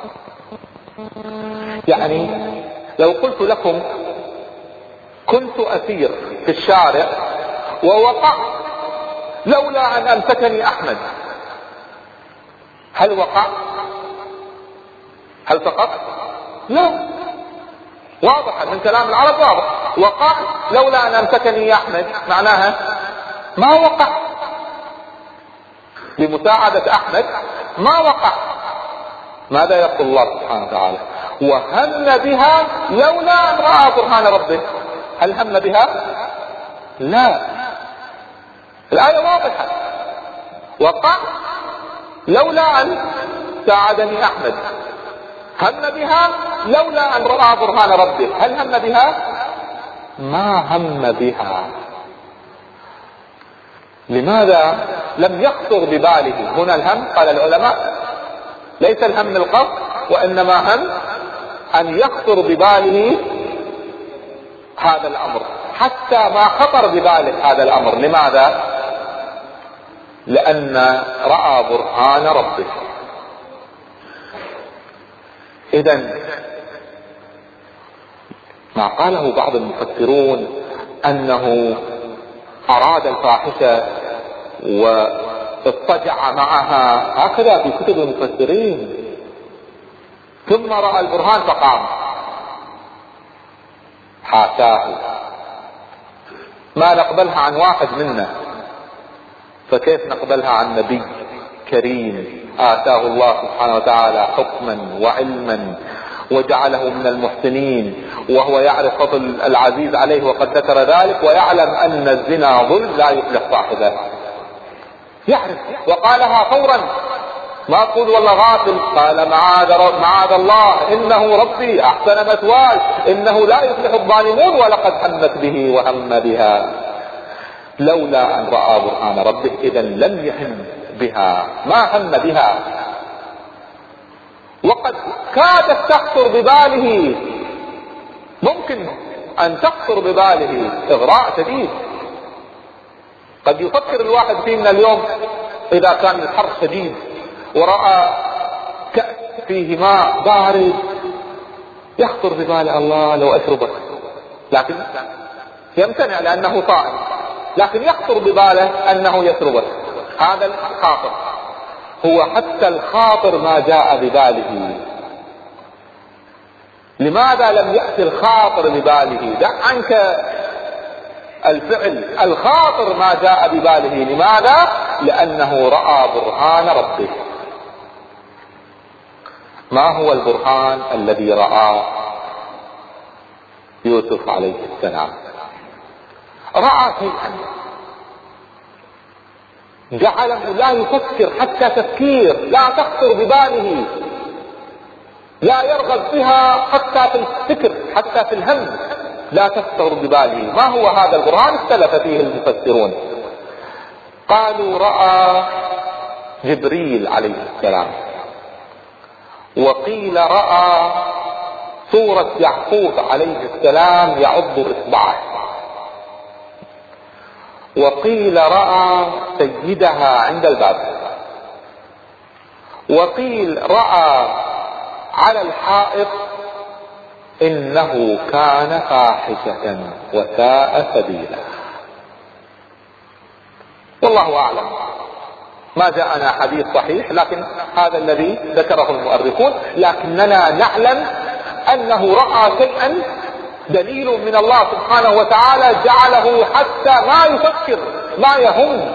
يعني لو قلت لكم كنت أسير في الشارع ووقعت لولا أن أمسكني أحمد، هل وقع؟ هل سقط؟ لا، واضح من كلام العرب، واضح. وقع لولا أن أمسكني أحمد معناها ما وقع، بمساعدة أحمد ما وقع. ماذا يقول الله سبحانه وتعالى؟ وهم بها لولا أن رأى برهان ربه. هل هم بها؟ لا، الآية واضحة. وقع لولا أن ساعدني أحمد. هم بها لولا أن رأى برهان ربه. هل هم بها؟ ما هم بها. لماذا لم يخطر بباله هنا الهم؟ قال العلماء ليس الهم القصد، وإنما هم أن يخطر بباله هذا الأمر، حتى ما خطر بباله هذا الأمر. لماذا؟ لأن رأى برهان ربه. إذن ما قاله بعض المفسرون أنه أراد الفاحشة واضطجع معها، هكذا في كتب المفسرين، ثم رأى البرهان فقام. حاشاه، ما نقبلها عن واحد منا، فكيف نقبلها عن نبي كريم آتاه الله سبحانه وتعالى حكما وعلما وجعله من المحسنين، وهو يعرف فضل العزيز عليه وقد ذكر ذلك، ويعلم أن الزنا ظلم لا يفلح صاحبه. يعرف وقالها فورا ما تقول والله غافل. قال معاذ معاذ الله انه ربي احسن مثواي انه لا يفلح الظالمون ولقد همت به وهم بها لولا ان راى برهان ربه. اذا لم يهم بها، ما هم بها، وقد كادت تخطر بباله، ممكن ان تخطر بباله اغراء شديد. قد يفكر الواحد فينا اليوم اذا كان الحر شديد ورأى كأس فيه ماء بارد يخطر بباله الله لو اشربه، لكن يمتنع لانه صائم، لكن يخطر بباله انه يشربه. هذا الخاطر، هو حتى الخاطر ما جاء بباله. لماذا لم يأتي الخاطر بباله؟ دع عنك الفعل، الخاطر ما جاء بباله. لماذا؟ لأنه رأى برهان ربه. ما هو البرهان الذي رآه يوسف عليه السلام؟ رأى شيئا جعله لا يفكر حتى تفكير، لا تخطر بباله، لا يرغب بها حتى في الفكر، حتى في الهم لا تخطر بباله. ما هو هذا البرهان؟ اختلف فيه المفسرون. قالوا رأى جبريل عليه السلام، وقيل رأى صورة يعقوب عليه السلام يعض إصبعه، وقيل رأى سيدها عند الباب، وقيل رأى على الحائط إنه كان فاحشة وساء سبيلا. والله أعلم، ما جاءنا حديث صحيح، لكن هذا الذي ذكره المؤرخون. لكننا نعلم أنه رأى شيئا دليل من الله سبحانه وتعالى جعله حتى ما يفكر، ما يهم.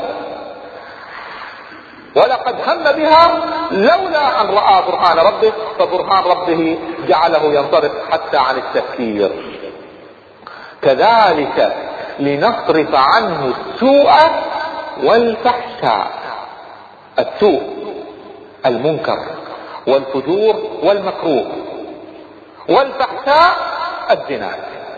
ولقد هم بها لولا أن رأى برهان ربه، فبرهان ربه جعله ينصرف حتى عن التفكير. كذلك لنصرف عنه السوء والفحشاء. السوء المنكر والفجور والمكروه، والفحشاء الزنا.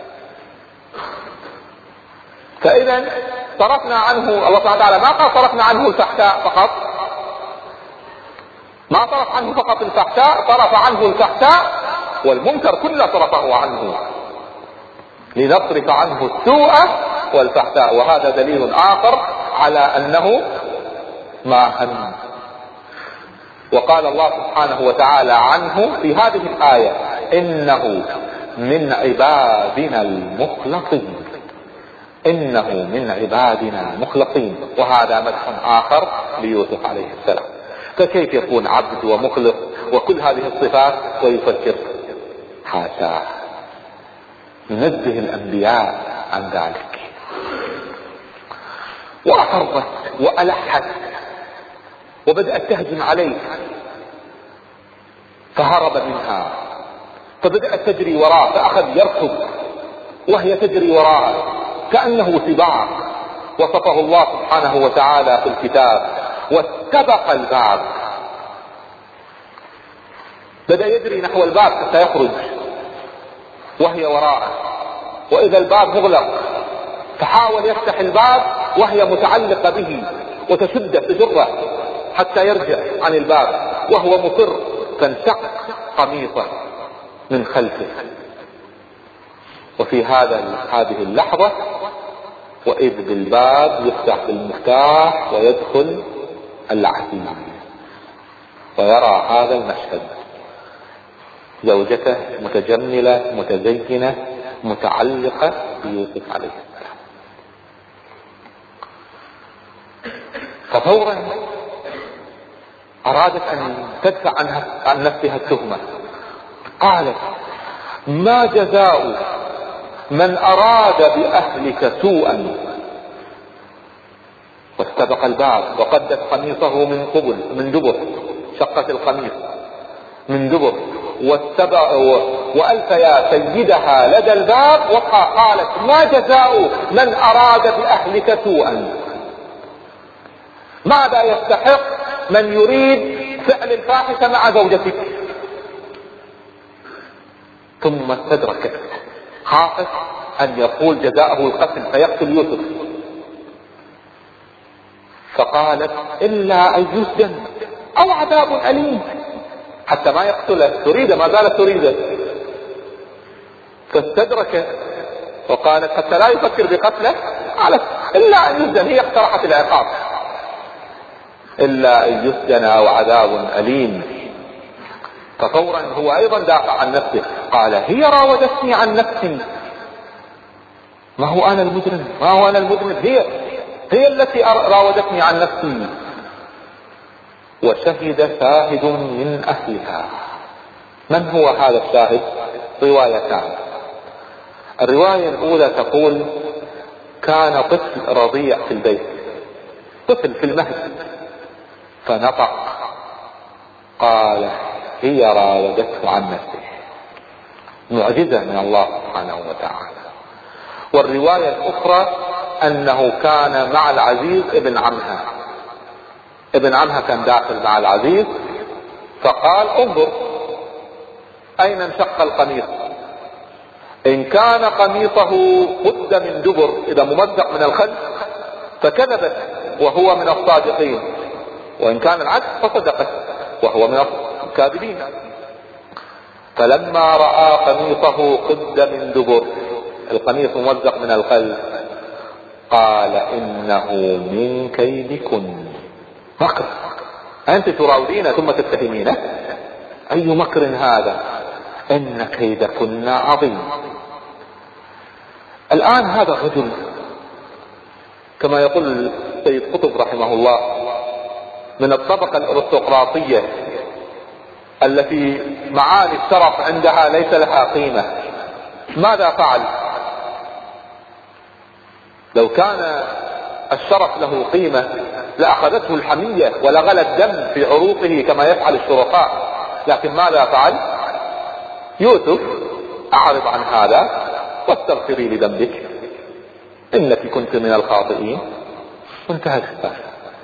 فإذا صرفنا عنه، الله سبحانه وتعالى ما قال صرفنا عنه الفحشاء فقط، ما صرف عنه فقط الفحشاء، صرف عنه الفحشاء والمنكر كله صرفه عنه، لنصرف عنه السوء والفحشاء. وهذا دليل آخر على أنه ما هم. وقال الله سبحانه وتعالى عنه في هذه الآية إنه من عبادنا المخلصين، إنه من عبادنا المخلصين. وهذا مدح آخر ليوسف عليه السلام. فكيف يكون عبد ومخلص وكل هذه الصفات ويفكر؟ حاشا، ننزه الأنبياء عن ذلك. وأصرت وألحت وبدأت تهجم عليه، فهرب منها، فبدأت تجري وراءه، فأخذ يركض وهي تجري وراءه كأنه سباق. وصفه الله سبحانه وتعالى في الكتاب: واستبق الباب. بدأ يجري نحو الباب حتى يخرج وهي وراءه، وإذا الباب مغلق، فحاول يفتح الباب وهي متعلقة به وتشده تجره حتى يرجع عن الباب وهو مصر، فانشق قميصه من خلفه. وفي هذا هذه اللحظة وإذ بالباب يفتح بالمفتاح ويدخل العزيز ويرى هذا المشهد: زوجته متجملة متزينة متعلقة بيوسف عليه السلام. ففورا أرادت أن تدفع عنها عن نفسها التهمة. قالت: ما جزاء من أراد بأهلك سوءا. واستبق الباب وقدت قميصه من قبل من دبر، شقت القميص من دبر، واتبع وألفيا سيدها لدى الباب. وقالت: ما جزاء من أراد بأهلك سوءا. ماذا يستحق من يريد فعل الفاحشة مع زوجتك. ثم استدرك، خافت أن يقول جزاءه القتل فيقتل يوسف، فقالت إلا أن يسجن أو عذاب أليم، حتى ما يقتله، تريد، ما زالت تريده. فاستدرك وقالت حتى لا يفكر بقتله، قالت إلا أن يسجن، هي اقترحت العقاب، إلا أن يسجن أو عذاب أليم. ففورا هو أيضا دافع عن نفسه، قال هي راودتني عن نفسي، ما هو أنا المجرم، ما هو أنا المجرم، هي هي التي راودتني عن نفسي. وشهد شاهد من أهلها. من هو هذا الشاهد؟ روايتان. الرواية الأولى تقول كان طفل رضيع في البيت، طفل في المهد، فنطق قال هي راودته عن نفسه، معجزة من الله سبحانه وتعالى. والرواية الأخرى أنه كان مع العزيز ابن عمها، ابن عمها كان داخل مع العزيز، فقال انظر أين انشق القميص، إن كان قميصه قد من دبر، إذا ممزق من الخلف فكذبت وهو من الصادقين، وإن كان العكس فصدقت وهو من الكاذبين. فلما رأى قميصه قد من دبر، القميص ممزق من الخلف، قال إنه من كيدكن، مكر، أنت تراودين ثم تتهمينه، أي مكر هذا، إن كيدكن عظيم. الآن هذا الرجل كما يقول سيد قطب رحمه الله من الطبقة الأرستقراطية التي معاني الشرف عندها ليس لها قيمة، ماذا فعل؟ لو كان الشرف له قيمة لأخذته الحمية ولغل الدم في عروقه كما يفعل الشرفاء، لكن ماذا فعل؟ يوسف أعرض عن هذا واستغفري لذنبك إنك كنت من الخاطئين، وانتهت القصة.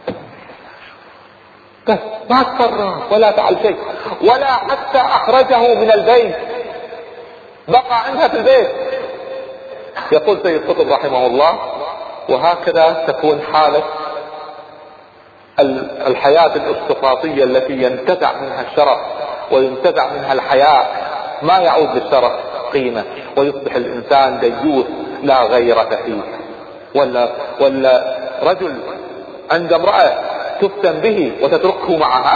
بس ما تصرف ولا فعل شيء، ولا حتى أخرجه من البيت، بقى عندها في البيت. يقول سيد قطب رحمه الله وهكذا تكون حالة الحياة الارستقراطية التي ينتزع منها الشرف وينتزع منها الحياء، ما يعود للشرف قيمة، ويصبح الإنسان ديوث لا غيرة فيه. ولا, ولا رجل عند امرأة تفتن به وتتركه معها،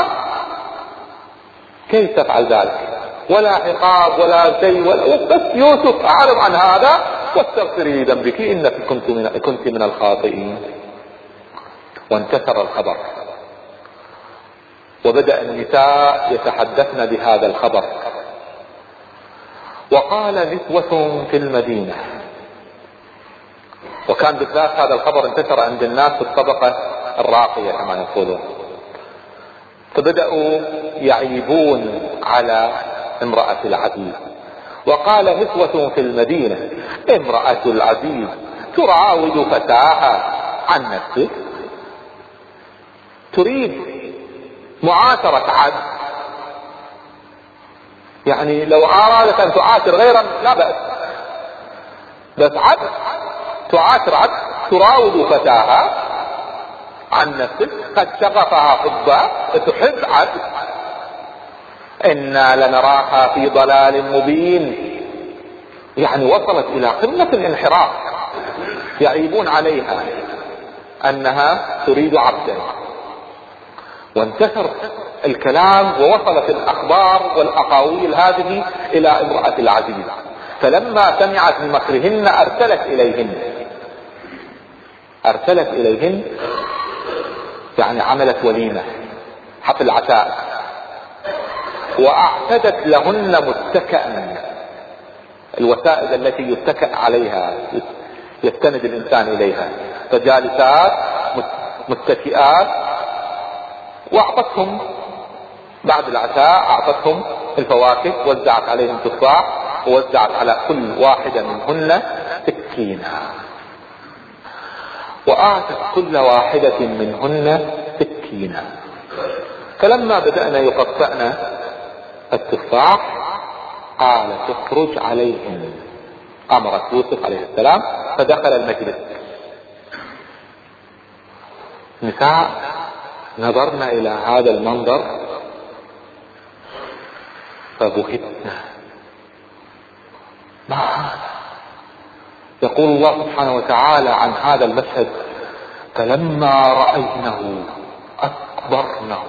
كيف تفعل ذلك؟ ولا عقاب ولا شيء، ولا بس يوسف أعرض عن هذا واستغفري لذنبك إنك كنت من, كنت من الخاطئين. وانتشر الخبر وبدأ النساء يتحدثن بهذا الخبر، وقال نسوة في المدينة، وكان بالذات هذا الخبر انتشر عند الناس في الطبقة الراقية كما يقولون، فبدأوا يعيبون على امرأة العزيز. وقال نسوة في المدينة امرأة العزيز تراود فتاها عن نفسه، تريد معاشرة عبد، يعني لو أرادت أن تعاشر غيرا لا بأس، بس عبد تعاشر عبد، تراود فتاها عن نفسه، قد شغفها حبا، تحب عبد، إنا لنراها في ضلال مبين. يعني وصلت إلى قمة الانحراف، يعيبون عليها أنها تريد عبدا. وانتشر الكلام ووصلت الأخبار والأقاويل هذه إلى امرأة العزيز، فلما سمعت بمكرهن أرسلت إليهن أرسلت إليهن يعني عملت وليمة، حفل عشاء، وأعتدت لهن متكئا، الوسائد التي يتكئ عليها يستند الإنسان إليها، فجالسات متكئات، وأعطتهم بعد العشاء أعطتهم الفواكه، وزعت عليهم تفاح، ووزعت على كل واحدة منهن سكينة، وآتت كل واحدة منهن سكينة. فلما بدأنا يقطعن التفاح قال تخرج عليهم، أمرت يوسف عليه السلام فدخل المجلس. نساء نظرنا إلى هذا المنظر فبهتنا، ما هذا؟ يقول الله سبحانه وتعالى عن هذا المشهد: فلما رأينه أكبرنه.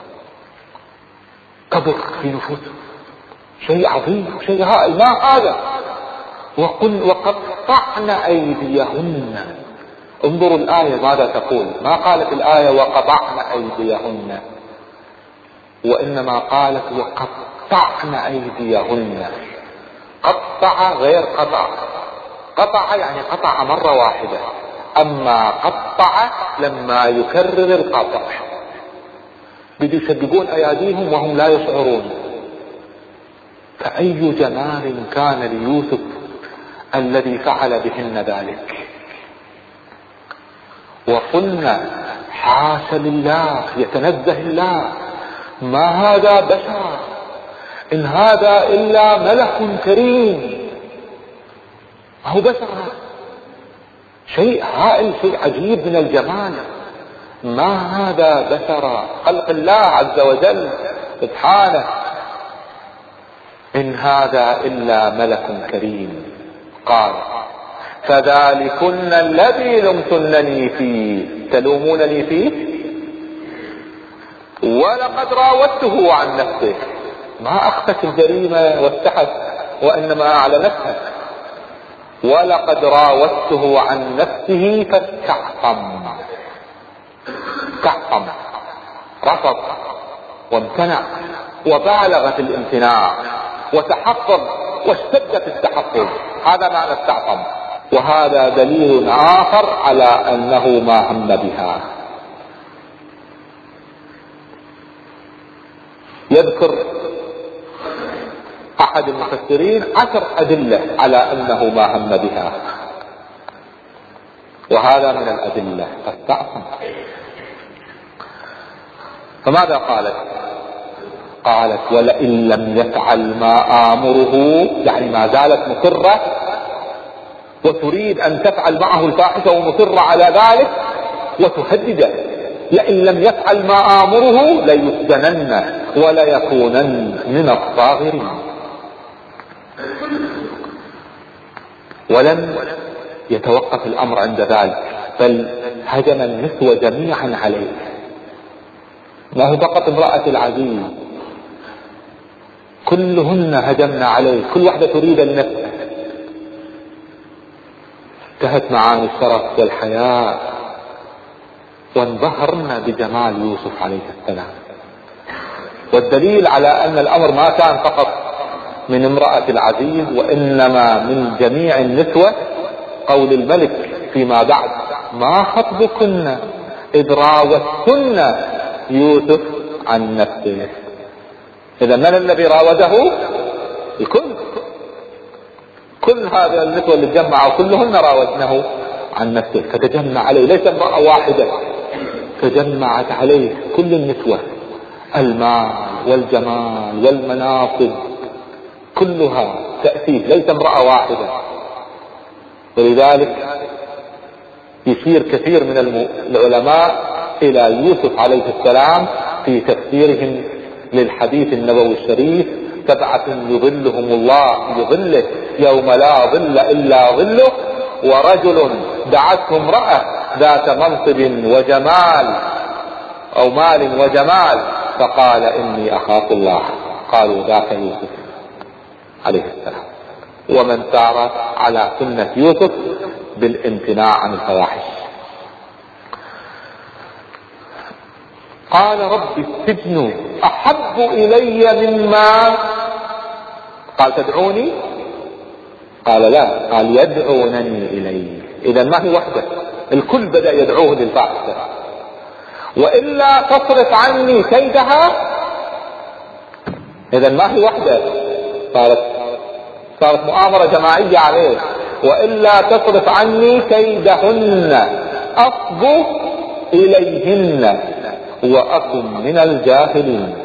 كبر في نفوسهم، شيء عظيم، شيء هائل، ما هذا؟ وقل وقطعن أيديهن. انظروا الآية ماذا تقول، ما قالت الآية وقطعن أيديهن، وإنما قالت وقطعن أيديهن. قطع غير قطع، قطع يعني قطع مرة واحدة، أما قطع لما يكرر القطع بدي يشققون أيديهم وهم لا يشعرون. فأي جمال كان ليوسف الذي فعل بهن ذلك. وقلنا حاش لله، يتنزه الله، ما هذا بشر، إن هذا إلا ملك كريم. ما هو بشر، شيء هائل، شيء عجيب من الجمال. ما هذا بشر، خلق الله عز وجل سبحانه، إن هذا إلا ملك كريم. قال فذلكن الذي لمتنني فيه، تلومونني فيه، ولقد راودته عن نفسه. ما أخفت الجريمة واستحت، وإنما أعلنتها. ولقد راودته عن نفسه فاستعصم، استعصم، رفض وامتنع وبالغ في الامتناع وتحفظ واشتد في التحفظ. هذا معنى استعصم. وهذا دليل آخر على أنه ما هم بها. يذكر أحد المفسرين عشر أدلة على أنه ما هم بها، وهذا من الأدلة. فاستعصم. فماذا قالت؟ قالت ولئن لم يفعل ما آمره، يعني ما زالت مصرة وتريد أن تفعل معه الفاحشة ومصرة على ذلك وتهدده: لئن لم يفعل ما آمره ليسجنن وليكونن من الصاغرين. ولم يتوقف الأمر عند ذلك، بل هجم النسوة جميعا عليه. ما هو فقط امرأة العزيز، كلهن هجمنا عليه، كل واحدة تريد النفس. انتهت معاني الشرف والحياء وانبهرنا بجمال يوسف عليه السلام. والدليل على أن الأمر ما كان فقط من امرأة العزيز، وإنما من جميع النسوة، قول الملك فيما بعد: ما خطبكن إذ راوتن يوسف عن نفسه. إذا من الذي راوده؟ الكل، كل هذه النسوة اللي تجمعوا كلهن راودنه عن نفسه. فتجمع عليه، ليس امرأة واحدة، تجمعت عليه كل النسوة، المال والجمال والمناصب كلها تأتيه، ليس امرأة واحدة. ولذلك يشير كثير من العلماء إلى يوسف عليه السلام في تفسيرهم للحديث النبوي الشريف: سبعة يظلهم الله بظله يوم لا ظل إلا ظله، ورجل دعته امرأة ذات منصب وجمال أو مال وجمال فقال إني أخاف الله، قالوا ذاك يوسف عليه السلام. ومن سار على سنة يوسف بالامتناع عن الفواحش. قال رب السجن أحب إلي مما، قال تدعوني، قال لا، قال يدعونني إليه. إذا ما هي وحده، الكل بدأ يدعوه للفاحشة. وإلا تصرف عني كيدها، إذا ما هي وحده، صارت صارت مؤامرة جماعية عليه. وإلا تصرف عني كيدهن أصب إليهن وأكن من الجاهلين.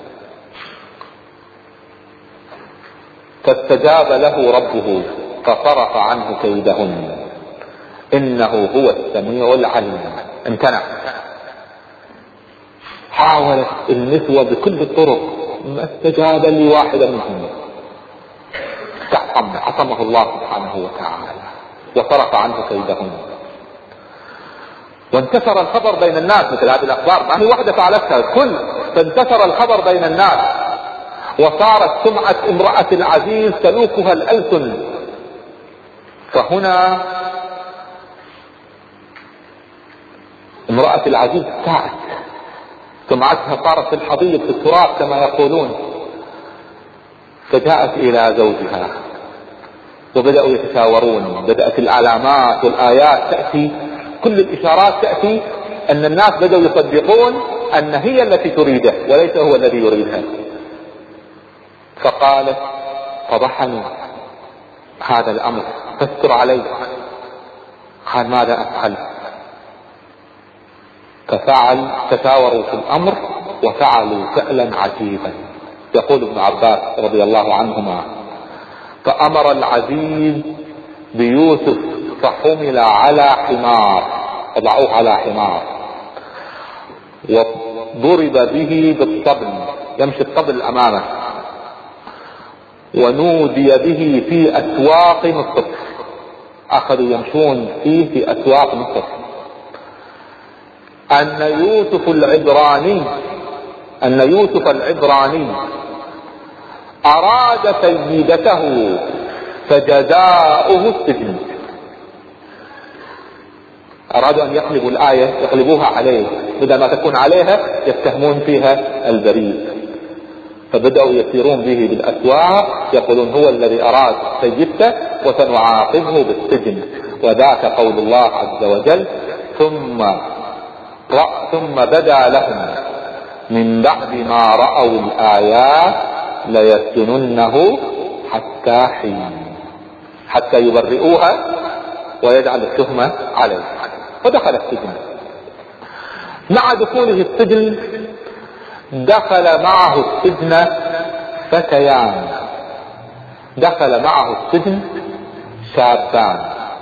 فاستجاب له ربه فصرف عنه كيدهن إنه هو السميع العليم. امتنع. حاولت النسوة بكل الطرق، ما استجاب لي واحدة منهم. تعصم عصمه الله سبحانه وتعالى وصرف عنه كيدهن. وانتشر الخبر بين الناس، مثل هذه الأخبار ما هي واحدة فعلتها الكل، فانتشر الخبر بين الناس، وصارت سمعة امرأة العزيز تلوكها الألسن. فهنا امرأة العزيز ساءت، سمعتها صارت في الحضيض في التراب كما يقولون. فجاءت إلى زوجها وبدأوا يتشاورون، بدأت العلامات والآيات تأتي، كل الإشارات تأتي أن الناس بدأوا يصدقون أن هي التي تريده وليس هو الذي يريدها. فقالت فضحني هذا الأمر فاستر علي. قال ماذا أفعل؟ ففعل، تشاوروا في الأمر وفعلوا فعلا عجيبا. يقول ابن عباس رضي الله عنهما: فأمر العزيز بيوسف فحمل على حمار، وضعوه على حمار، وضرب به بالطبل، يمشي الطبل أمامه، ونودي به في أسواق مصر. أخذوا يمشون فيه في أسواق مصر. أن يوسف العبراني أن يوسف العبراني أراد سيدته فجزاؤه السجن. أرادوا أن يقلبوا الآية، يقلبوها عليه، بدل ما تكون عليها يتهمون فيها البريء. فبدأوا يسيرون به بالأسواق يقولون هو الذي أراد سيدته وسنعاقبه بالسجن. وذاك قول الله عز وجل: ثم ثم بدا لهم من بعد ما رأوا الآيات ليسجننه حتى حين، حتى يبرئوها ويجعل التهمة عليه. ودخل السجن. مع دخوله السجن دخل معه السجن فتيان، دخل معه السجن شابان.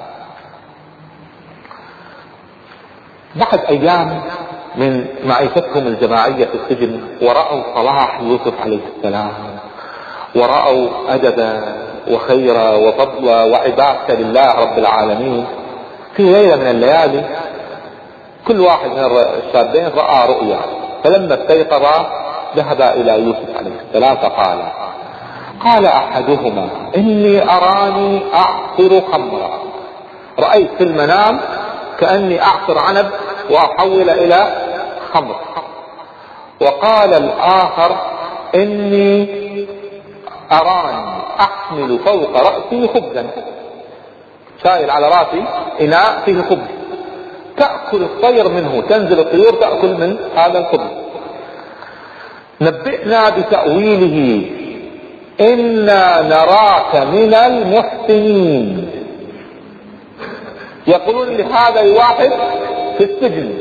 بعد أيام من معيشتهم الجماعية في السجن ورأوا صلاح يوسف عليه السلام، ورأوا أدبا وخيرا وفضلا وعبادة لله رب العالمين، في ليلة من الليالي كل واحد من الشابين رأى رؤيا. فلما استيقظ ذهب إلى يوسف عليه السلام فقال قال أحدهما: إني أراني أعصر خمرا، رأيت في المنام كأني أعصر عنب وأحول إلى خمر. وقال الآخر: إني أراني أحمل فوق رأسي خبزا، شايل على رأسي إناء فيه خبز، تأكل الطير منه، تنزل الطيور تأكل من هذا الخبز. نبئنا بتأويله إنا نراك من المحسنين. يقولون لهذا الواحد في السجن.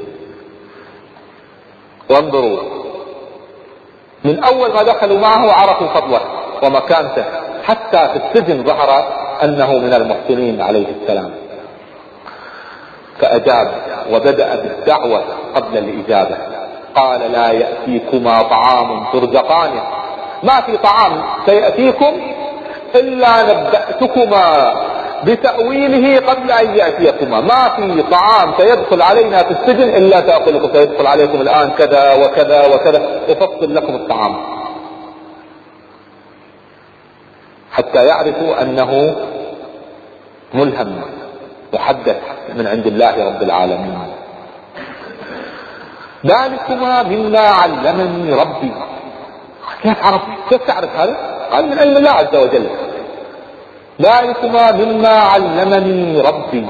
وانظروا، من أول ما دخلوا معه عرفوا فضله ومكانته، حتى في السجن ظهر أنه من المحسنين عليه السلام. فأجاب وبدأ بالدعوة قبل الإجابة. قال: لا يأتيكما طعام ترزقانه، ما في طعام سيأتيكم إلا نبأتكما بتأويله قبل أن يأتيكما. ما في طعام سيدخل علينا في السجن إلا تأكله، سيدخل عليكم الآن كذا وكذا وكذا، أفصل لكم الطعام حتى يعرفوا أنه ملهم محدث من عند الله رب العالمين. ذلكما مما علمني ربي. كيف عرف؟ كيف تعرف هذا؟ قال: من علم الله عز وجل. ذلكما مما علمني ربي.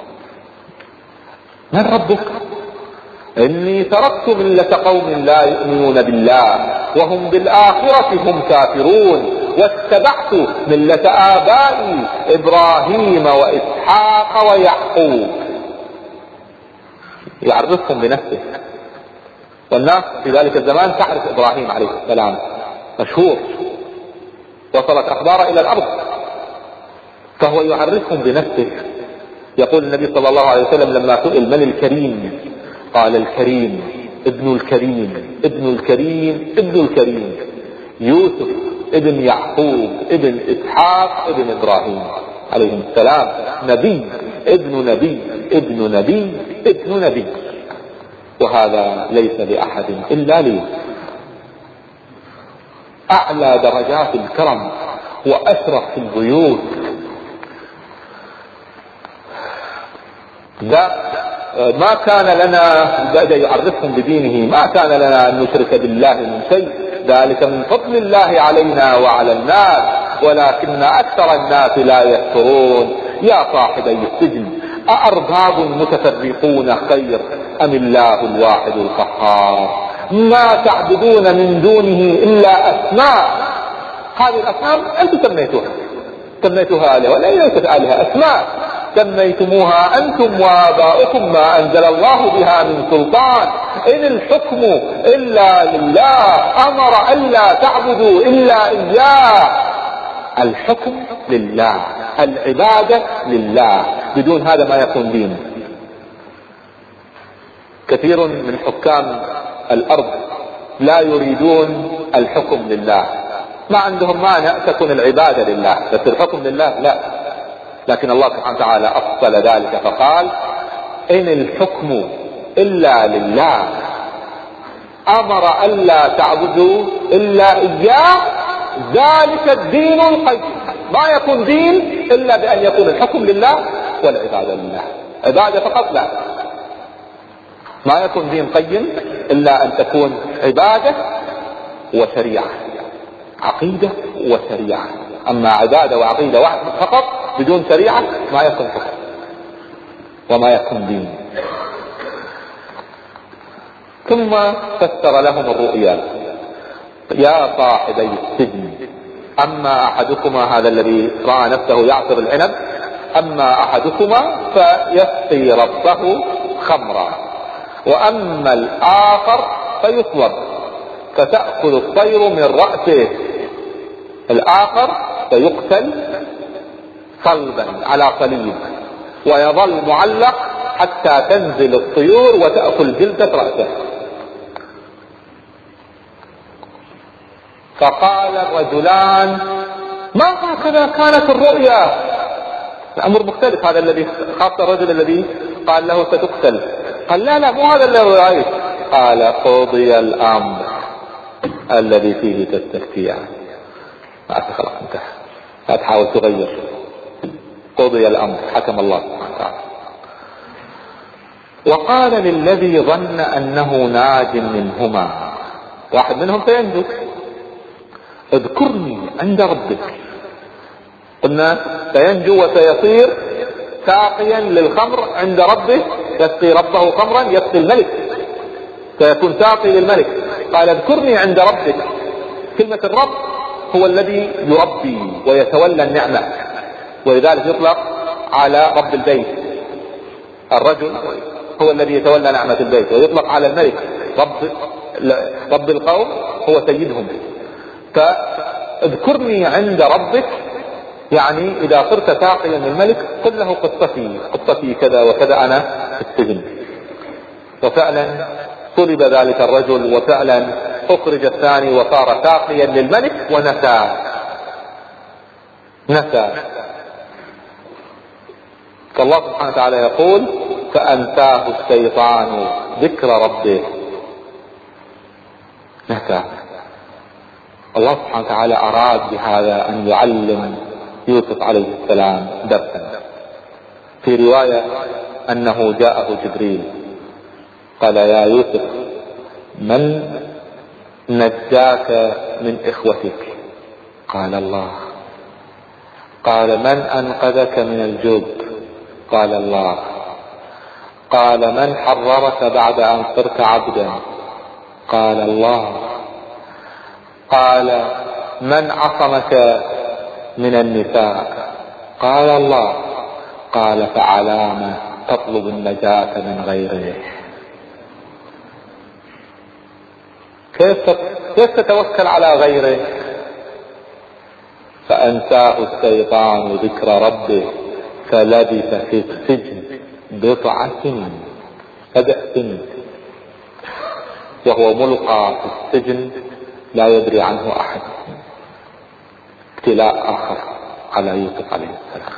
من ربك؟ إني تركت ملة قوم لا يؤمنون بالله وهم بالآخرة هم كافرون، واتبعت ملة آبائي إبراهيم وإسحاق ويعقوب. يعرفهم بنفسه. والناس في ذلك الزمان تعرف إبراهيم عليه السلام، مشهور، وصلت أخباره إلى الأرض، فهو يعرفهم بنفسه. يقول النبي صلى الله عليه وسلم لما سئل من الكريم قال الكريم ابن الكريم ابن الكريم ابن الكريم يوسف ابن يعقوب ابن إسحاق ابن إبراهيم عليهم السلام، نبي ابن نبي ابن نبي ابن نبي، وهذا ليس لأحد إلا لي. أعلى درجات الكرم وأشرف البيوت. لا ما كان لنا، بدأ يعرفهم بدينه، ما كان لنا أن نشرك بالله من شيء، ذلك من فضل الله علينا وعلى الناس ولكن أكثر الناس لا يشكرون. يا صاحبي السجن أأرباب متفرقون خير أم الله الواحد القهار؟ ما تعبدون من دونه إلا أسماء، هذه الأسماء أنتم سميتوها سميتوها آلهة ولا ليست آلهة، أسماء سميتموها أنتم وآباؤكم ما أنزل الله بها من سلطان، إن الحكم إلا لله، أمر ألا تعبدوا إلا إياه. الحكم لله، العبادة لله، بدون هذا ما يكون دين. كثير من حكام الأرض لا يريدون الحكم لله، ما عندهم مانع تكون العبادة لله بس الحكم لله لا. لكن الله سبحانه وتعالى أفصل ذلك فقال إن الحكم إلا لله، أمر ألا تعبدوا إلا إياه، ذلك الدين القيم. ما يكون دين إلا بأن يكون الحكم لله والعبادة لله، عبادة فقط لا. ما يكون دين قيم إلا أن تكون عبادة وشريعة، عقيدة وشريعة. أما عبادة وعقيدة واحد فقط بدون شريعة ما يكون حكم وما يكون دين. ثم فسر لهم الرؤيا: يا صاحبي السجن أما أحدكما، هذا الذي رأى نفسه يعصر العنب، أما أحدكما فيسقي ربه خمرا، وأما الآخر فيصلب فتأكل الطير من رأسه. الآخر فيقتل صلبا على صليب ويظل معلق حتى تنزل الطيور وتأكل جلدة رأسه. فقال الرجلان: ما هكذا كانت الرؤيا؟ الأمر مختلف. هذا الذي خاص الرجل الذي قال له ستقتل، قال لا لا مو هذا اللي رأيت. قال: قضي الأمر الذي فيه تستفتيان. خلاص انتهى، لا تحاول تغير. قضي الأمر، حكم الله سبحانه وتعالى. وقال للذي ظن أنه ناج منهما، واحد منهم سينجو: اذكرني عند ربك. قلنا سينجو وسيصير ساقيا للخمر عند ربه، يسقي ربه خمرا يسقي الملك، سيكون ساقي للملك. قال: اذكرني عند ربك. كلمة الرب هو الذي يربي ويتولى النعمة، ولذلك يطلق على رب البيت. الرجل هو الذي يتولى نعمة البيت، ويطلق على الملك رب رب القوم، هو سيدهم. فاذكرني عند ربك، يعني إذا صرت ساقيا للملك قل له قصتي قصتي كذا وكذا أنا في السجن. وفعلا طلب ذلك الرجل، وفعلا أخرج الثاني وصار ساقيا للملك ونسى نسى فالله سبحانه وتعالى يقول: فأنساه الشيطان ذكر ربه، نسى. الله سبحانه وتعالى أراد بهذا أن يعلم يوسف عليه السلام درسا. في رواية أنه جاءه جبريل قال: يا يوسف، من نجاك من إخوتك؟ قال: الله. قال: من أنقذك من الجب؟ قال: الله. قال: من حررك بعد أن صرت عبدا؟ قال: الله. قال: من عصمك من النساء؟ قال: الله. قال: فعلام تطلب النجاة من غيره؟ كيف كيف تتوكل على غيره؟ فأنساه الشيطان ذكر ربه فلبث في السجن بضع سنين، سبع سنين، وهو ملقى في السجن لا يدري عنه أحد. ابتلاء آخر على يوسف عليه السلام.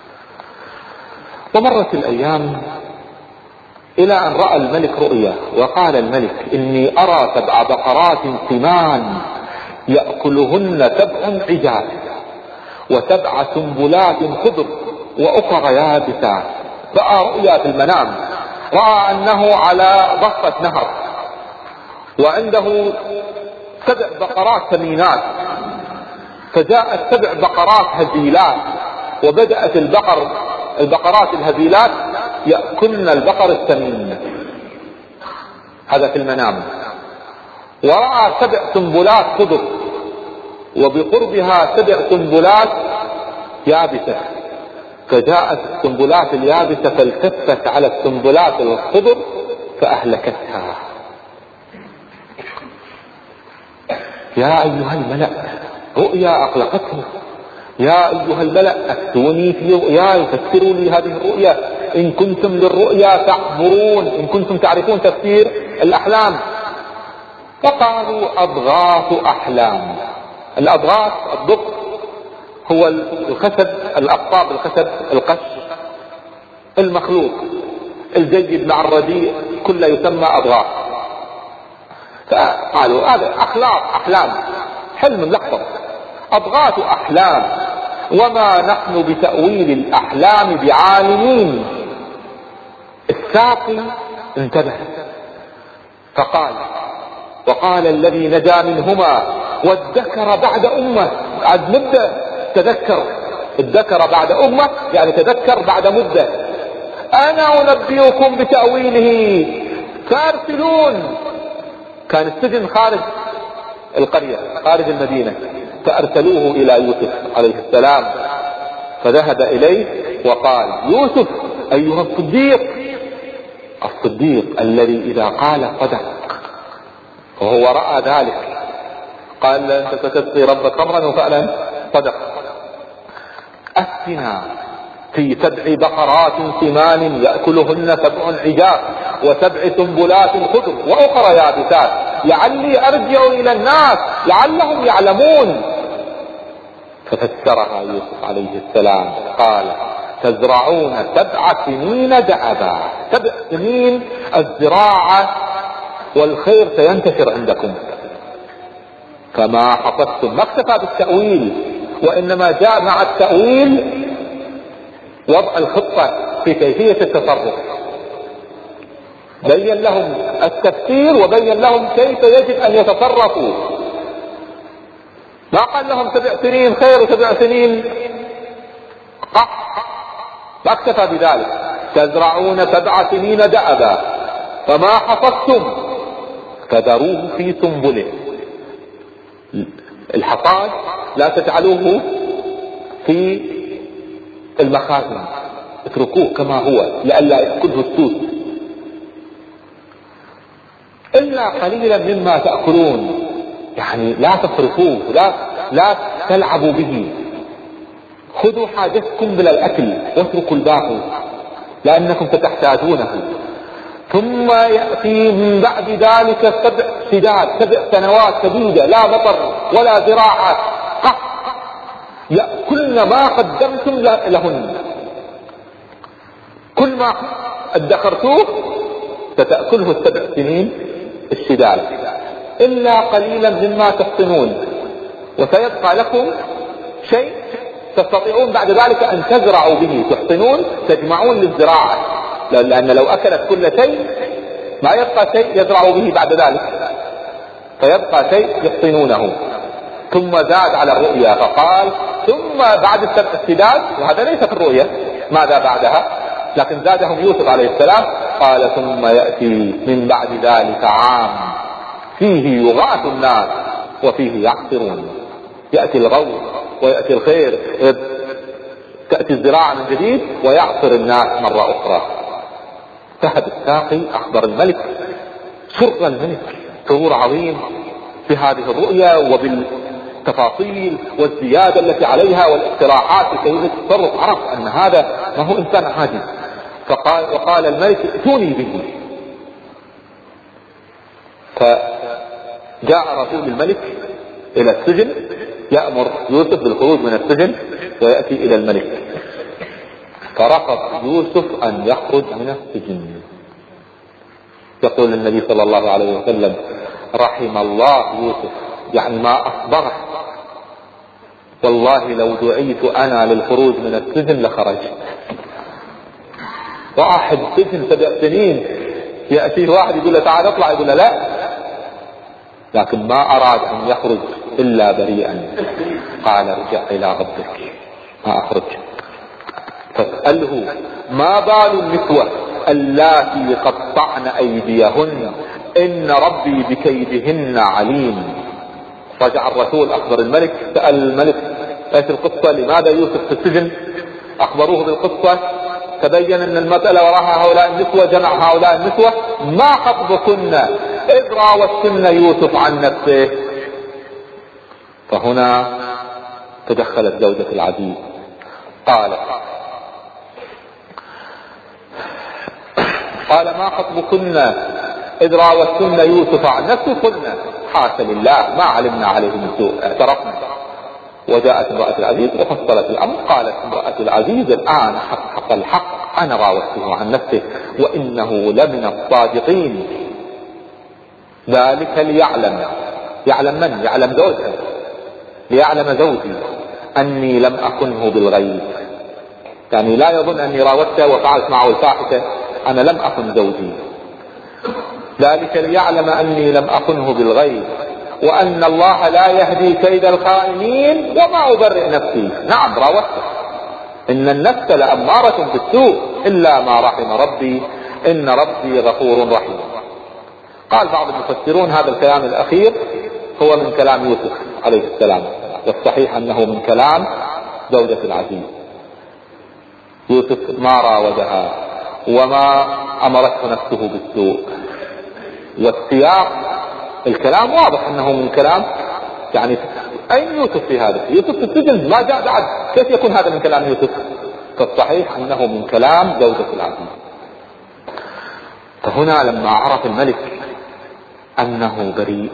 ومرت الأيام إلى أن رأى الملك رؤيا، وقال الملك: إني أرى سبع بقرات سمان يأكلهن سبع عجاف وسبع سنبلات خضر وأخرى يابسات. رأى رؤيا في المنام، رأى أنه على ضفة نهر وعنده سبع بقرات ثمينات، فجاءت سبع بقرات هزيلات، وبدأت البقر البقرات الهزيلات يأكلن البقر الثمين. هذا في المنام. ورأى سبع سنبلات خضر وبقربها سبع سنبلات يابسة، فجاءت السنبلات اليابسة فالتفت على السنبلات الخضر فأهلكتها. يا أيها الملأ، رؤيا أقلقته. يا أيها الملأ أفتوني في رؤياي، فسروا لي هذه الرؤيا إن كنتم للرؤيا تعبرون، إن كنتم تعرفون تفسير الأحلام. فقالوا أضغاث أحلام. الأضغاث الضغط هو الخشب، الأقطاب الخشب القش المخلوط الجيد مع الرديء كله يسمى أضغاث. فقالوا هذا أخلاق أحلام، حلم ملخبط، أضغاث أحلام وما نحن بتأويل الأحلام بعالمين. الساقي انتبه فقال: وقال الذي نجا منهما وادكر بعد أمة. بعد مدة تذكر، ادكر بعد أمة يعني تذكر بعد مدة. أنا أنبئكم بتأويله فأرسلون. كان السجن خارج القرية، خارج المدينة، فأرسلوه إلى يوسف عليه السلام، فذهب إليه وقال: يوسف أيها الصديق. الصديق الذي إذا قال صدق، وهو رأى ذلك. قال: أنت ستسقي ربك خمرا، وفعلا صدق. أفتنا في سبع بقرات سمان يأكلهن سبع عجاف وسبع سنبلات خضر وأخرى يابسات لعلي أرجع إلى الناس لعلهم يعلمون. ففسرها يوسف عليه السلام قال: تزرعون سبع سنين دأبا. سبع سنين الزراعة والخير سينتشر عندكم، فما حفظتم. ما اكتفى بالتأويل، وإنما جاء مع التأويل وضع الخطة في كيفية التصرف. بين لهم التفسير وبين لهم كيف يجب أن يتصرفوا. ما قال لهم سبع سنين خير وسبع سنين قح، ما اكتفى بذلك. تزرعون سبع سنين دأبا فما حصدتم فذروه في سنبله. الحصاد لا تجعلوه في المخازن، اتركوه كما هو لئلا يأكله السوس. إلا قليلا مما تأكلون، يعني لا تصرفوه، لا لا تلعبوا به. خذوا حاجتكم بلا الأكل واتركوا الباقي لأنكم ستحتاجونه. ثم يأتي من بعد ذلك سبع سداد، سبع سنوات شديدة لا مطر ولا زراعة، قحط، يأكلن ما قدمتم لهن. كل ما ادخرتوه ستأكله السبع سنين الشداد، إلا قليلا مما تحصنون، وسيبقى لكم شيء تستطيعون بعد ذلك أن تزرعوا به، تحصنون تجمعون للزراعة، لأن لو أكلت كل شيء ما يبقى شيء يزرعوا به بعد ذلك، فيبقى شيء يحصنونه. ثم زاد على الرؤيا فقال: ثم بعد السبع السداد، وهذا ليس في الرؤيا ماذا بعدها، لكن زادهم يوسف عليه السلام، قال: ثم يأتي من بعد ذلك عام فيه يغاث الناس وفيه يعصرون. يأتي الغوث ويأتي الخير، تأتي الزراعة من جديد ويعصر الناس مرة أخرى. ذهب الساقي أخبر الملك، سر الملك سرور عظيم، بهذه الرؤية وبالتفاصيل والزيادة التي عليها والاقتراحات في كيفية التصرف، عرف أن هذا ما هو إنسان عادي. فقال وقال الملك ائتوني به. فجاء رسول الملك إلى السجن يأمر يوسف بالخروج من السجن ويأتي إلى الملك، فرفض يوسف أن يخرج من السجن. يقول النبي صلى الله عليه وسلم: رحم الله يوسف، يعني ما أصبره، والله لو دعيت أنا للخروج من السجن لخرجت. واحد سجن سبع سنين يأتيه واحد يقول له تعال اطلع، يقول له لا، لكن ما أراد أن يخرج إلا بريئا. قال ارجع إلى ربك، ما أخرج. فاسأله ما بال النسوة اللاتي قطعن أيديهن إن ربي بكيدهن عليم. رجع الرسول أخبر الملك، سأل الملك ايش القصة، لماذا يوسف في السجن؟ أخبروه بالقصة، تبين أن المسألة وراها هؤلاء النسوة، جمع هؤلاء النسوة. ما خطبكن إذ راوتن يوسف عن نفسه؟ فهنا تدخلت زوجة العزيز، قالت قال ما خطبكن إذ راوتن يوسف عن نفسه؟ قلنا حاشا لله ما علمنا عليه من سوء، اعترفنا. وجاءت امرأة العزيز وفصلت الأمر، قالت امرأة العزيز الآن حق الحق، أنا راودته عن نفسه وإنه لمن الصادقين. ذلك ليعلم، يعلم من؟ يعلم زوجها، ليعلم زوجي أني لم أكنه بالغيب، يعني لا يظن أني راودته وفعلت معه الفاحشة، أنا لم أكن زوجي. ذلك ليعلم أني لم أكنه بالغيب وأن الله لا يهدي كيد الخائنين وما أبرئ نفسي. نعم راودته، إن النفس لأمارة بالسوء إلا ما رحم ربي إن ربي غفور رحيم. قال بعض المفسرون هذا الكلام الأخير هو من كلام يوسف عليه السلام، والصحيح أنه من كلام زوجة العزيز. يوسف ما راودها وما أمرته نفسه بالسوء، والسياق الكلام واضح أنه من كلام، يعني أين يوسف في هذا؟ يوسف في السجن ما جاء بعد، كيف يكون هذا من كلام يوسف؟ فالصحيح أنه من كلام زوجة العزيز. فهنا لما عرف الملك أنه بريء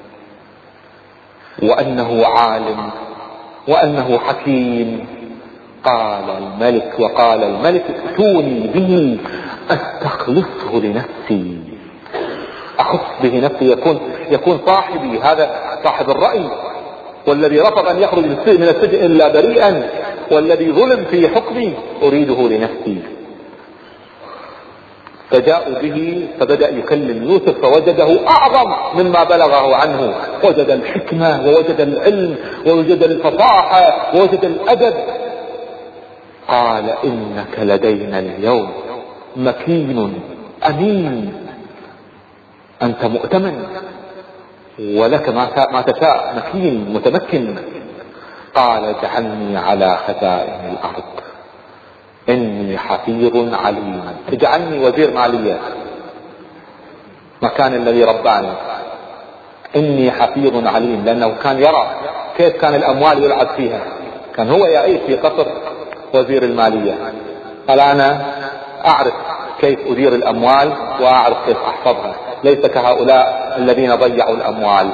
وأنه عالم وأنه حكيم، قال الملك وقال الملك ائتوني به أستخلصه لنفسي، أخص به نفسي، يكون يكون صاحبي، هذا صاحب الرأي، والذي رفض أن يخرج من السجن إلا بريئا، والذي ظلم في حكمي أريده لنفسي. فجاءوا به فبدأ يكلم يوسف فوجده أعظم مما بلغه عنه، وجد الحكمة ووجد العلم ووجد الفصاحة ووجد الأدب. قال إنك لدينا اليوم مكين أمين، أنت مؤتمن ولك ما تشاء، مكين متمكن. قال اجعلني على خزائن الأرض إني حفيظ عليم، اجعلني وزير مالية مكان الذي رباني، إني حفيظ عليم، لأنه كان يرى كيف كان الأموال يلعب فيها، كان هو يعيش في قصر وزير المالية. قال أنا أعرف كيف أدير الأموال وأعرف كيف أحفظها، ليس كهؤلاء الذين ضيعوا الأموال.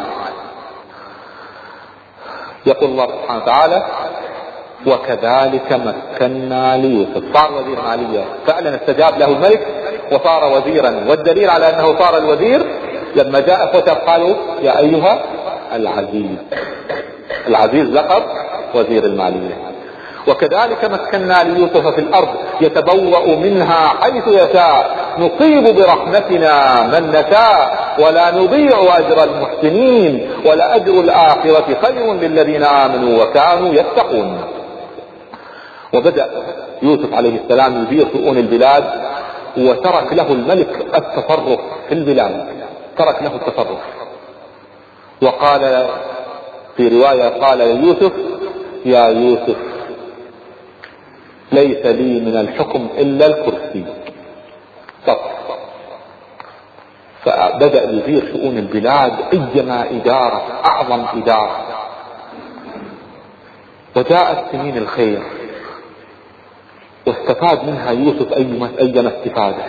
يقول الله سبحانه وتعالى وكذلك مكنا ليوسف، صار وزير مالية فعلا، استجاب له الملك وصار وزيرا. والدليل على أنه صار الوزير لما جاء فتى قالوا يا أيها العزيز، العزيز لقب وزير المالية. وكذلك مكنا ليوسف في الأرض يتبوأ منها حيث يشاء نصيب برحمتنا من نشاء ولا نضيع أجر المحسنين ولأجر الآخرة خير للذين آمنوا وكانوا يتقون. وبدأ يوسف عليه السلام يدير شؤون البلاد، وترك له الملك التصرف في البلاد، ترك له التصرف. وقال في رواية قال ليوسف يا يوسف ليس لي من الحكم إلا الكرسي. فبدأ يدير شؤون البلاد أيما إدارة، أعظم إدارة. وجاءت سنين الخير واستفاد منها يوسف أيما استفادة،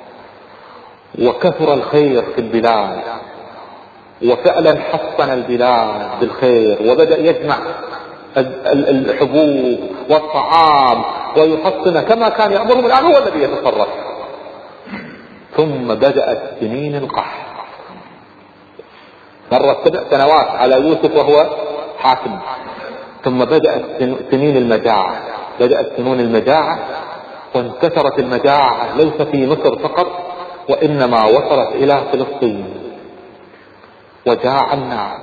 وكثر الخير في البلاد، وفعلا حصن البلاد بالخير، وبدأ يجمع الحبوب والطعام ويحصنه كما كان يأمرهم. الآن هو الذي يتصرف. ثم بدأت سنين القحط، مرت سبع سنوات على يوسف وهو حاكم. ثم بدأت سنين المجاعة، بدأت سنون المجاعة، وانتشرت المجاعة ليس في مصر فقط، وإنما وصلت إلى فلسطين، وجاع الناس،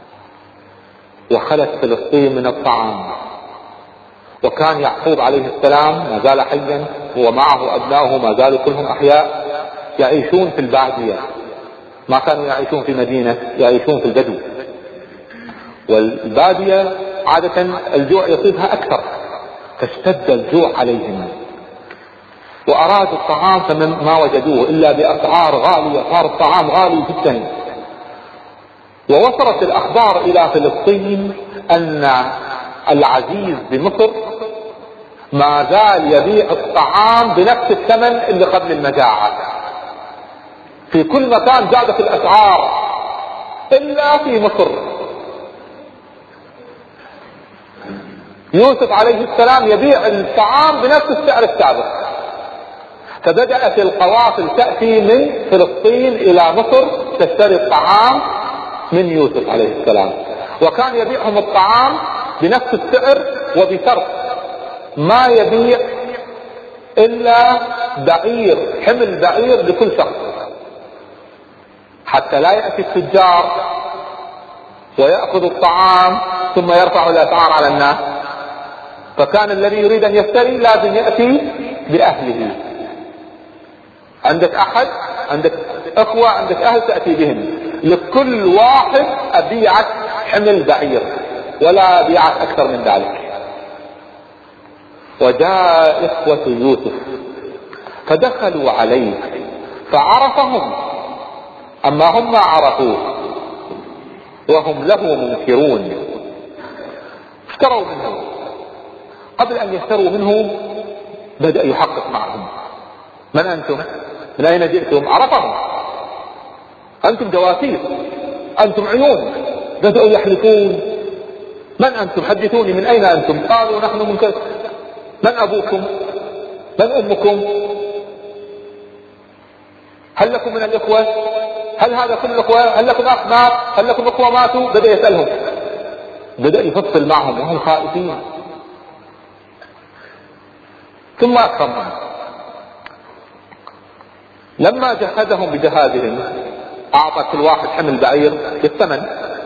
وخلت فلسطين من الطعام. وكان يعقوب عليه السلام ما زال حيا، ومعه أبنائه ما زالوا كلهم أحياء، يعيشون في البادية، ما كانوا يعيشون في مدينة، يعيشون في البدو. والبادية عادة الجوع يصيبها أكثر، فاشتد الجوع عليهم وأرادوا الطعام فما وجدوه إلا بأسعار غالية، صار الطعام غالي جدا. ووصلت الأخبار إلى فلسطين أن العزيز بمصر ما زال يبيع الطعام بنفس الثمن اللي قبل المجاعة. في كل مكان زادت الأسعار إلا في مصر. يوسف عليه السلام يبيع الطعام بنفس السعر السابق. فبدأت القوافل تأتي من فلسطين إلى مصر تشتري الطعام من يوسف عليه السلام، وكان يبيعهم الطعام بنفس السعر، وبشرط ما يبيع إلا بعير، حمل بعير لكل شخص، حتى لا يأتي التجار ويأخذ الطعام ثم يرفع الأسعار على الناس. فكان الذي يريد أن يشتري لازم يأتي بأهله. عندك أحد، عندك أخوة، عندك أهل، تأتي بهم. لكل واحد أبيعك حمل بعير، ولا أبيعك أكثر من ذلك. وجاء إخوة يوسف فدخلوا عليه فعرفهم، أما هم ما عرفوه وهم له منكرون. اشتروا منه. قبل أن يشتروا منه بدأ يحقق معهم: من أنتم؟ من أين جئتم؟ عرفهم: أنتم جواسيس، أنتم عيون. بدأوا يحلفون: من أنتم؟ حدثوني، من أين أنتم؟ قالوا: نحن من كذا. من أبوكم؟ من أمكم؟ هل لكم من الإخوة؟ هل هذا كل الإخوة؟ هل لكم أخ مات؟ هل لكم إخوة ماتوا؟ بدأ يسألهم، بدأ يفصل معهم وهم خائفين. ثم أكرمهم. لما جهزهم بجهازهم أعطى كل واحد حمل بعير بالثمن.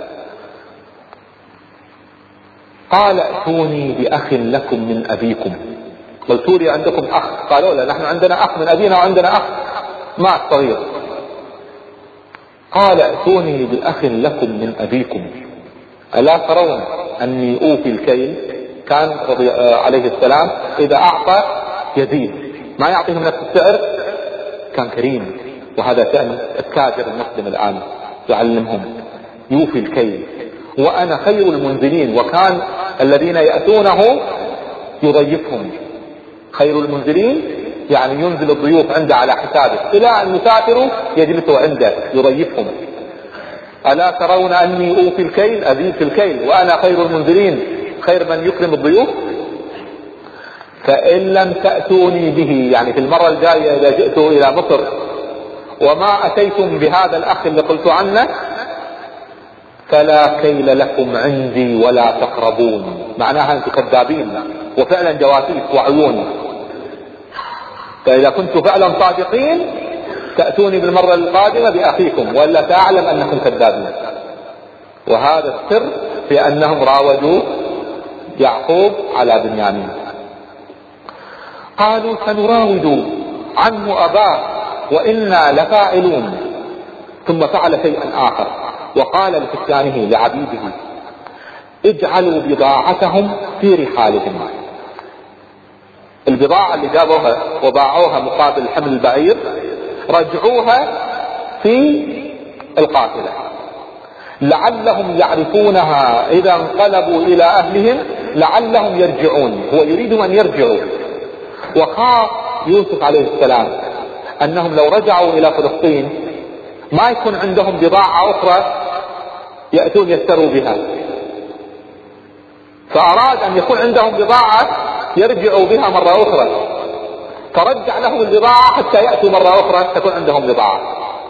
قال: ائتوني بأخ لكم من أبيكم. قلتوا لي عندكم أخ؟ قالوا: لا، نحن عندنا أخ من أبينا وعندنا أخ مات صغير. قال: ائتوني بأخ لكم من أبيكم ألا ترون أني أوفي الكيل؟ كان رضي عليه السلام إذا أعطى يزيد، ما يعطيهم نفس السعر، كان كريم. وهذا شأن التاجر المسلم الآن، يعلمهم يوفي الكيل. وأنا خير المنزلين، وكان الذين يأتونه يضيفهم. خير المنزلين يعني ينزل الضيوف عنده على حسابه، إلى أن يسافروا يجلسوا عنده يضيفهم. ألا ترون أني أوفي الكيل، أزيد في الكيل، وأنا خير المنزلين، خير من يكرم الضيوف. فإن لم تأتوني به، يعني في المرة الجاية إذا جئتوا إلى مصر وما أتيتم بهذا الأخ اللي قلت عنه، فلا كيل لكم عندي ولا تقربون. معناها أنتم كذابين وفعلا جواسيس وعيون. فإذا كنتم فعلا صادقين تأتوني بالمرة القادمة بأخيكم، ولا سأعلم أنكم كذابين. وهذا السر في أنهم راودوا يعقوب على بنيامين. قالوا: سنراود عنه أباه وإنا لفاعلون. ثم فعل شيئا آخر، وقال لفتيانه لعبيده: اجعلوا بضاعتهم في رحالهم. البضاعة اللي جابوها وباعوها مقابل حمل البعير رجعوها في القافلة لعلهم يعرفونها إذا انقلبوا إلى أهلهم لعلهم يرجعون. هو يريد أن يرجعوا، وخاف يوسف عليه السلام أنهم لو رجعوا إلى فلسطين ما يكون عندهم بضاعة أخرى يأتون يشتروا بها، فأراد أن يكون عندهم بضاعة يرجعوا بها مرة أخرى، فرجع لهم البضاعة حتى يأتوا مرة أخرى تكون عندهم بضاعة.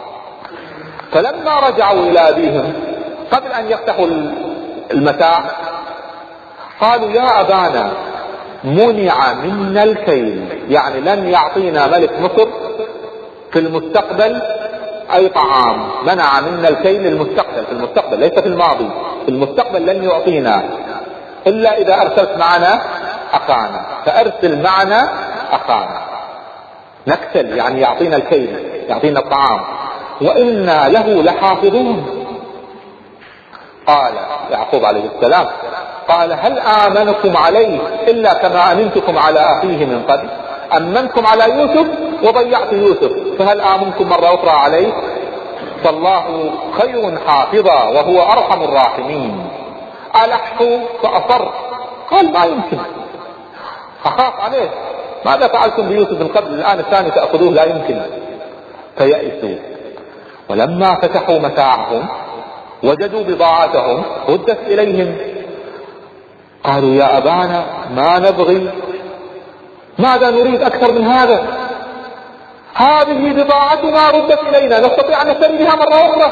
فلما رجعوا إلى أبيهم قبل أن يفتحوا المتاع قالوا يا أبانا منع منا الكيل، يعني لن يعطينا ملك مصر في المستقبل أي طعام، منع منا الكيل للمستقبل، في المستقبل ليس في الماضي، في المستقبل لن يعطينا إلا إذا أرسلت معنا أخانا، فأرسل معنا أخانا نكتل، يعني يعطينا الكيل يعطينا الطعام، وإنا له لحافظون. قال يعقوب عليه السلام قال هل آمنكم عليه إلا كما أمنتكم على أخيه من قبل؟ أمنكم على يوسف وضيعت يوسف، فهل آمنكم مرة أخرى عليه؟ فالله خير حافظا وهو أرحم الراحمين. ألحوا فأصر، قال ما يمكن، أخاف عليه، ماذا فعلتم بيوسف من قبل الآن الثاني تأخذوه؟ لا يمكن. فيأسوا. ولما فتحوا متاعهم وجدوا بضاعتهم ردت إليهم، قالوا يا أبانا ما نبغي، ماذا نريد أكثر من هذا؟ هذه بضاعتنا ردت إلينا نستطيع أن نشتري بها مرة أخرى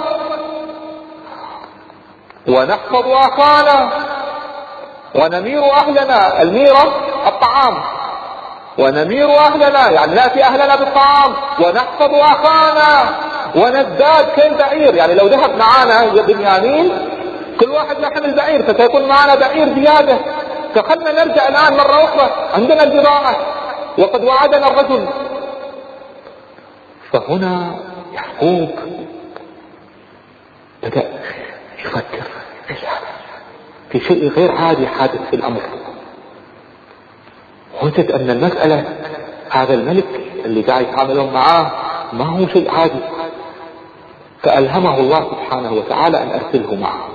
ونحفظ أخانا ونمير أهلنا، الميرة الطعام، ونمير أهلنا يعني نأتي أهلنا بالطعام، ونحفظ أخانا ونزداد كيل بعير، يعني لو ذهب معنا بنيامين كل واحد يحمل بعير فسيكون معنا بعير زيادة، فخلنا نرجع الآن مرة أخرى عندنا البضاعة وقد وعدنا الرجل. فهنا يعقوب بدأ يفكر في شيء غير عادي حادث في الأمر، وجد أن المسألة هذا الملك اللي قاعد يتعاملون معاه ما هو شيء عادي، فألهمه الله سبحانه وتعالى أن أرسله معه،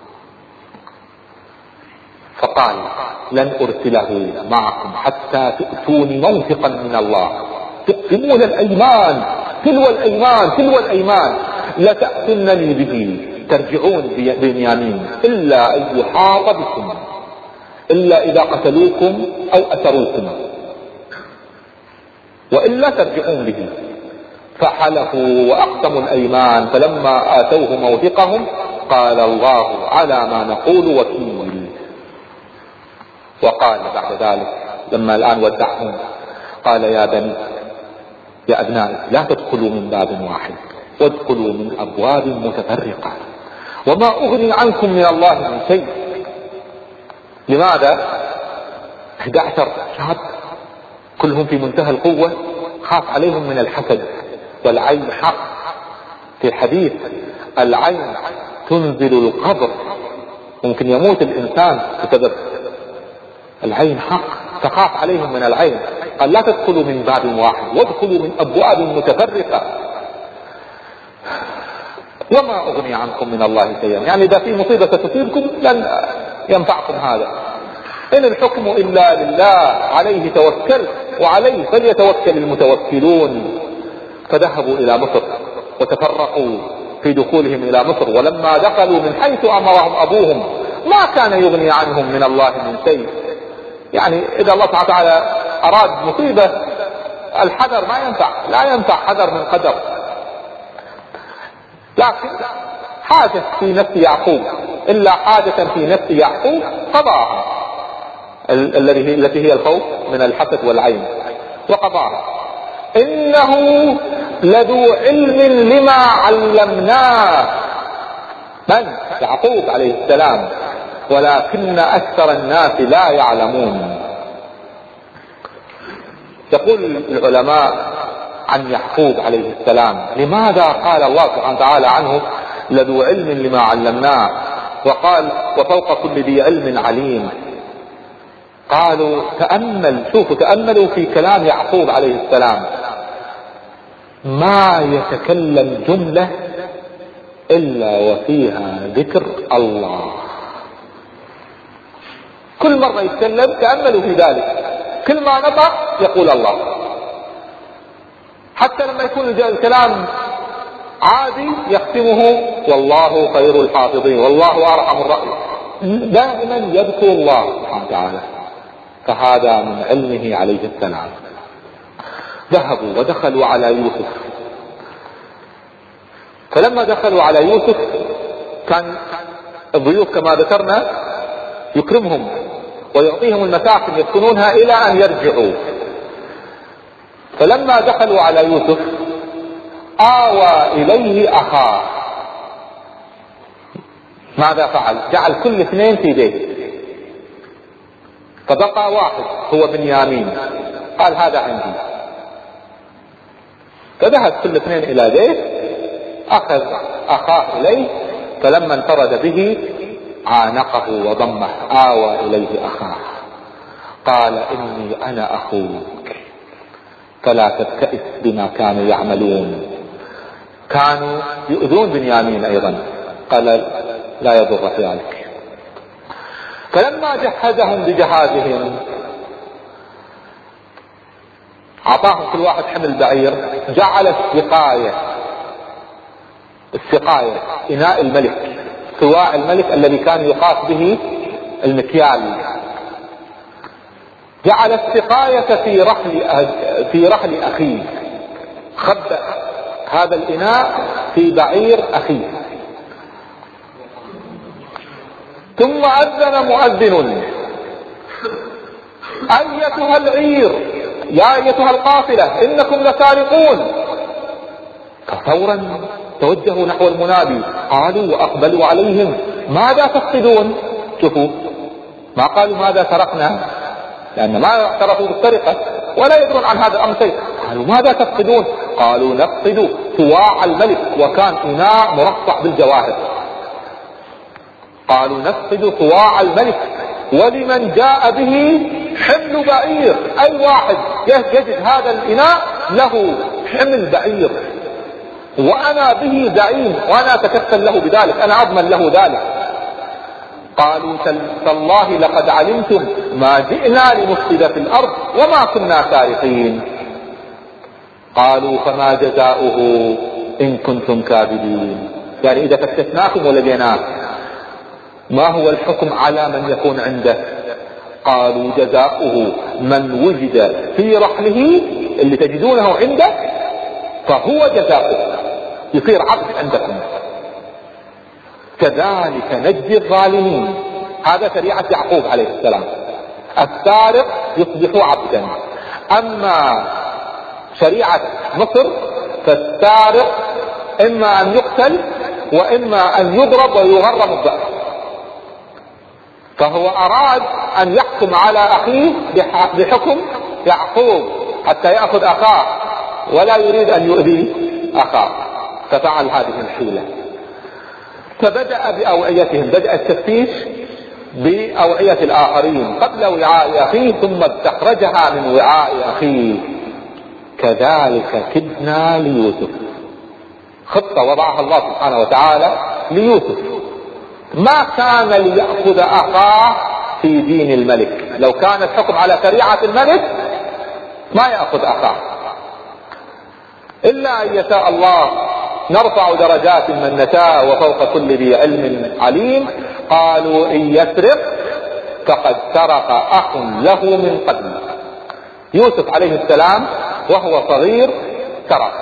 فقال لن أرسله معكم حتى تؤتوني موثقا من الله، تقسمون الأيمان تلو الأيمان تلو الأيمان لتأتونني به ترجعون بنيامين إلا أن يحاط بكم، إلا إذا قتلوكم أو أسروكم، وإلا ترجعون به. فحلفوا وأقسموا الأيمان، فلما آتوه موثقهم قال الله على ما نقول وكيل. وقال بعد ذلك لما الآن ودعهم قال يا بني يا أبنائي لا تدخلوا من باب واحد وادخلوا من أبواب متفرقة وما أغني عنكم من الله من شيء. لماذا؟ أحد عشر شاب كلهم في منتهى القوة، خاف عليهم من الحسد، والعين حق، في الحديث العين تنزل القبر، ممكن يموت الإنسان بسبب العين حق، فخاف عليهم من العين. قال لا تدخلوا من باب واحد وادخلوا من أبواب متفرقة وما أغني عنكم من الله شيئا، يعني إذا في مصيبة تصيبكم لن ينفعكم هذا، إن الحكم إلا لله عليه توكل وعليه فليتوكل المتوكلون. فذهبوا إلى مصر وتفرقوا في دخولهم إلى مصر، ولما دخلوا من حيث أمرهم أبوهم ما كان يغني عنهم من الله من شيء. يعني إذا الله سبحانه وتعالى أراد مصيبة الحذر ما ينفع، لا ينفع حذر من قدر، لكن حاجة في نفس يعقوب، إلا حاجة في نفس يعقوب قضاها الذي التي هي الخوف من الحسد والعين، وقضاها. إنه لذو علم لما علمناه، من؟ يعقوب عليه السلام، ولكن أكثر الناس لا يعلمون. يقول العلماء عن يعقوب عليه السلام لماذا قال الله سبحانه وتعالى عنه لذو علم لما علمناه وقال وفوق كل ذي علم عليم؟ قالوا تأمل، شوفوا تأملوا في كلام يعقوب عليه السلام، ما يتكلم جملة إلا وفيها ذكر الله. كل مرة يتكلم تأملوا في ذلك، كل ما نطق يقول الله. حتى لما يكون الكلام عادي يختمه والله خير الحافظين، والله أرحم الراحمين، دائما يذكر الله سبحانه وتعالى. فهذا من علمه عليه السلام. ذهبوا ودخلوا على يوسف، فلما دخلوا على يوسف كان الضيوف كما ذكرنا يكرمهم ويعطيهم المساكن يسكنونها إلى أن يرجعوا. فلما دخلوا على يوسف آوى إليه أخاه. ماذا فعل؟ جعل كل اثنين في بيت، فبقى واحد هو بنيامين، قال هذا عندي. فذهب كل اثنين إلى بيت، أخذ أخاه إليه، فلما انفرد به عانقه وضمه، آوى إليه أخاه قال إني أنا أخوك فلا تبتئس بما كانوا يعملون. كانوا يؤذون بنيامين أيضا، قال لا يضر ذلك. فلما جهزهم بجهازهم أعطاهم كل واحد حمل بعير، جعل السقاية السقاية إناء الملك، سواع الملك الذي كان يقاس به المكيال، جعل السقاية في رحل في رحل أخيه، خبأ هذا الإناء في بعير أخيه. ثم أذن مؤذن أيتها العير، يا أيتها القافلة إنكم لسارقون. ففورا توجهوا نحو المنادي، قالوا وأقبلوا عليهم ماذا تفقدون؟ شوفوا ما قالوا ماذا سرقنا، لأن ما اعترفوا بالسرقة ولا يدرون عن هذا الأمر شيء. قالوا ماذا تفقدون؟ قالوا نفقد سواع الملك، وكان إناء مرصع بالجواهر. قالوا نفقد صواع الملك، ولمن جاء به حمل بعير، أي واحد يجد هذا الإناء له حمل بعير وأنا به زعيم، وأنا أتكفل له بذلك، أنا أضمن له ذلك. قالوا تالله لقد علمتم ما جئنا لنفسد في الأرض وما كنا سارقين. قالوا فما جزاؤه إن كنتم كاذبين، يعني إذا فتشناكم ولقيناكم ما هو الحكم على من يكون عنده؟ قالوا جزاؤه من وجد في رحله، اللي تجدونه عنده فهو جزاؤه، يصير عبد عندكم. كذلك نجزي الظالمين. هذا شريعة يعقوب عليه السلام، السارق يصبح عبدا. أما شريعة مصر فالسارق إما أن يقتل وإما أن يضرب ويغرم الضعف. فهو أراد أن يحكم على أخيه بحكم يعقوب حتى يأخذ أخاه، ولا يريد أن يؤذي أخاه، ففعل هذه الحيلة. فبدأ بأوعيتهم، بدأ التفتيش بأوعية الآخرين قبل وعاء أخيه، ثم استخرجها من وعاء أخيه. كذلك كدنا ليوسف، خطة وضعها الله سبحانه وتعالى ليوسف. ما كان ليأخذ أخاه في دين الملك، لو كان الحكم على شريعة الملك ما يأخذ أخاه، إلا أن يشاء الله نرفع درجات من نشاء وفوق كل ذي علم عليم. قالوا إن يسرق فقد سرق أخ له من قبل. يوسف عليه السلام وهو صغير سرق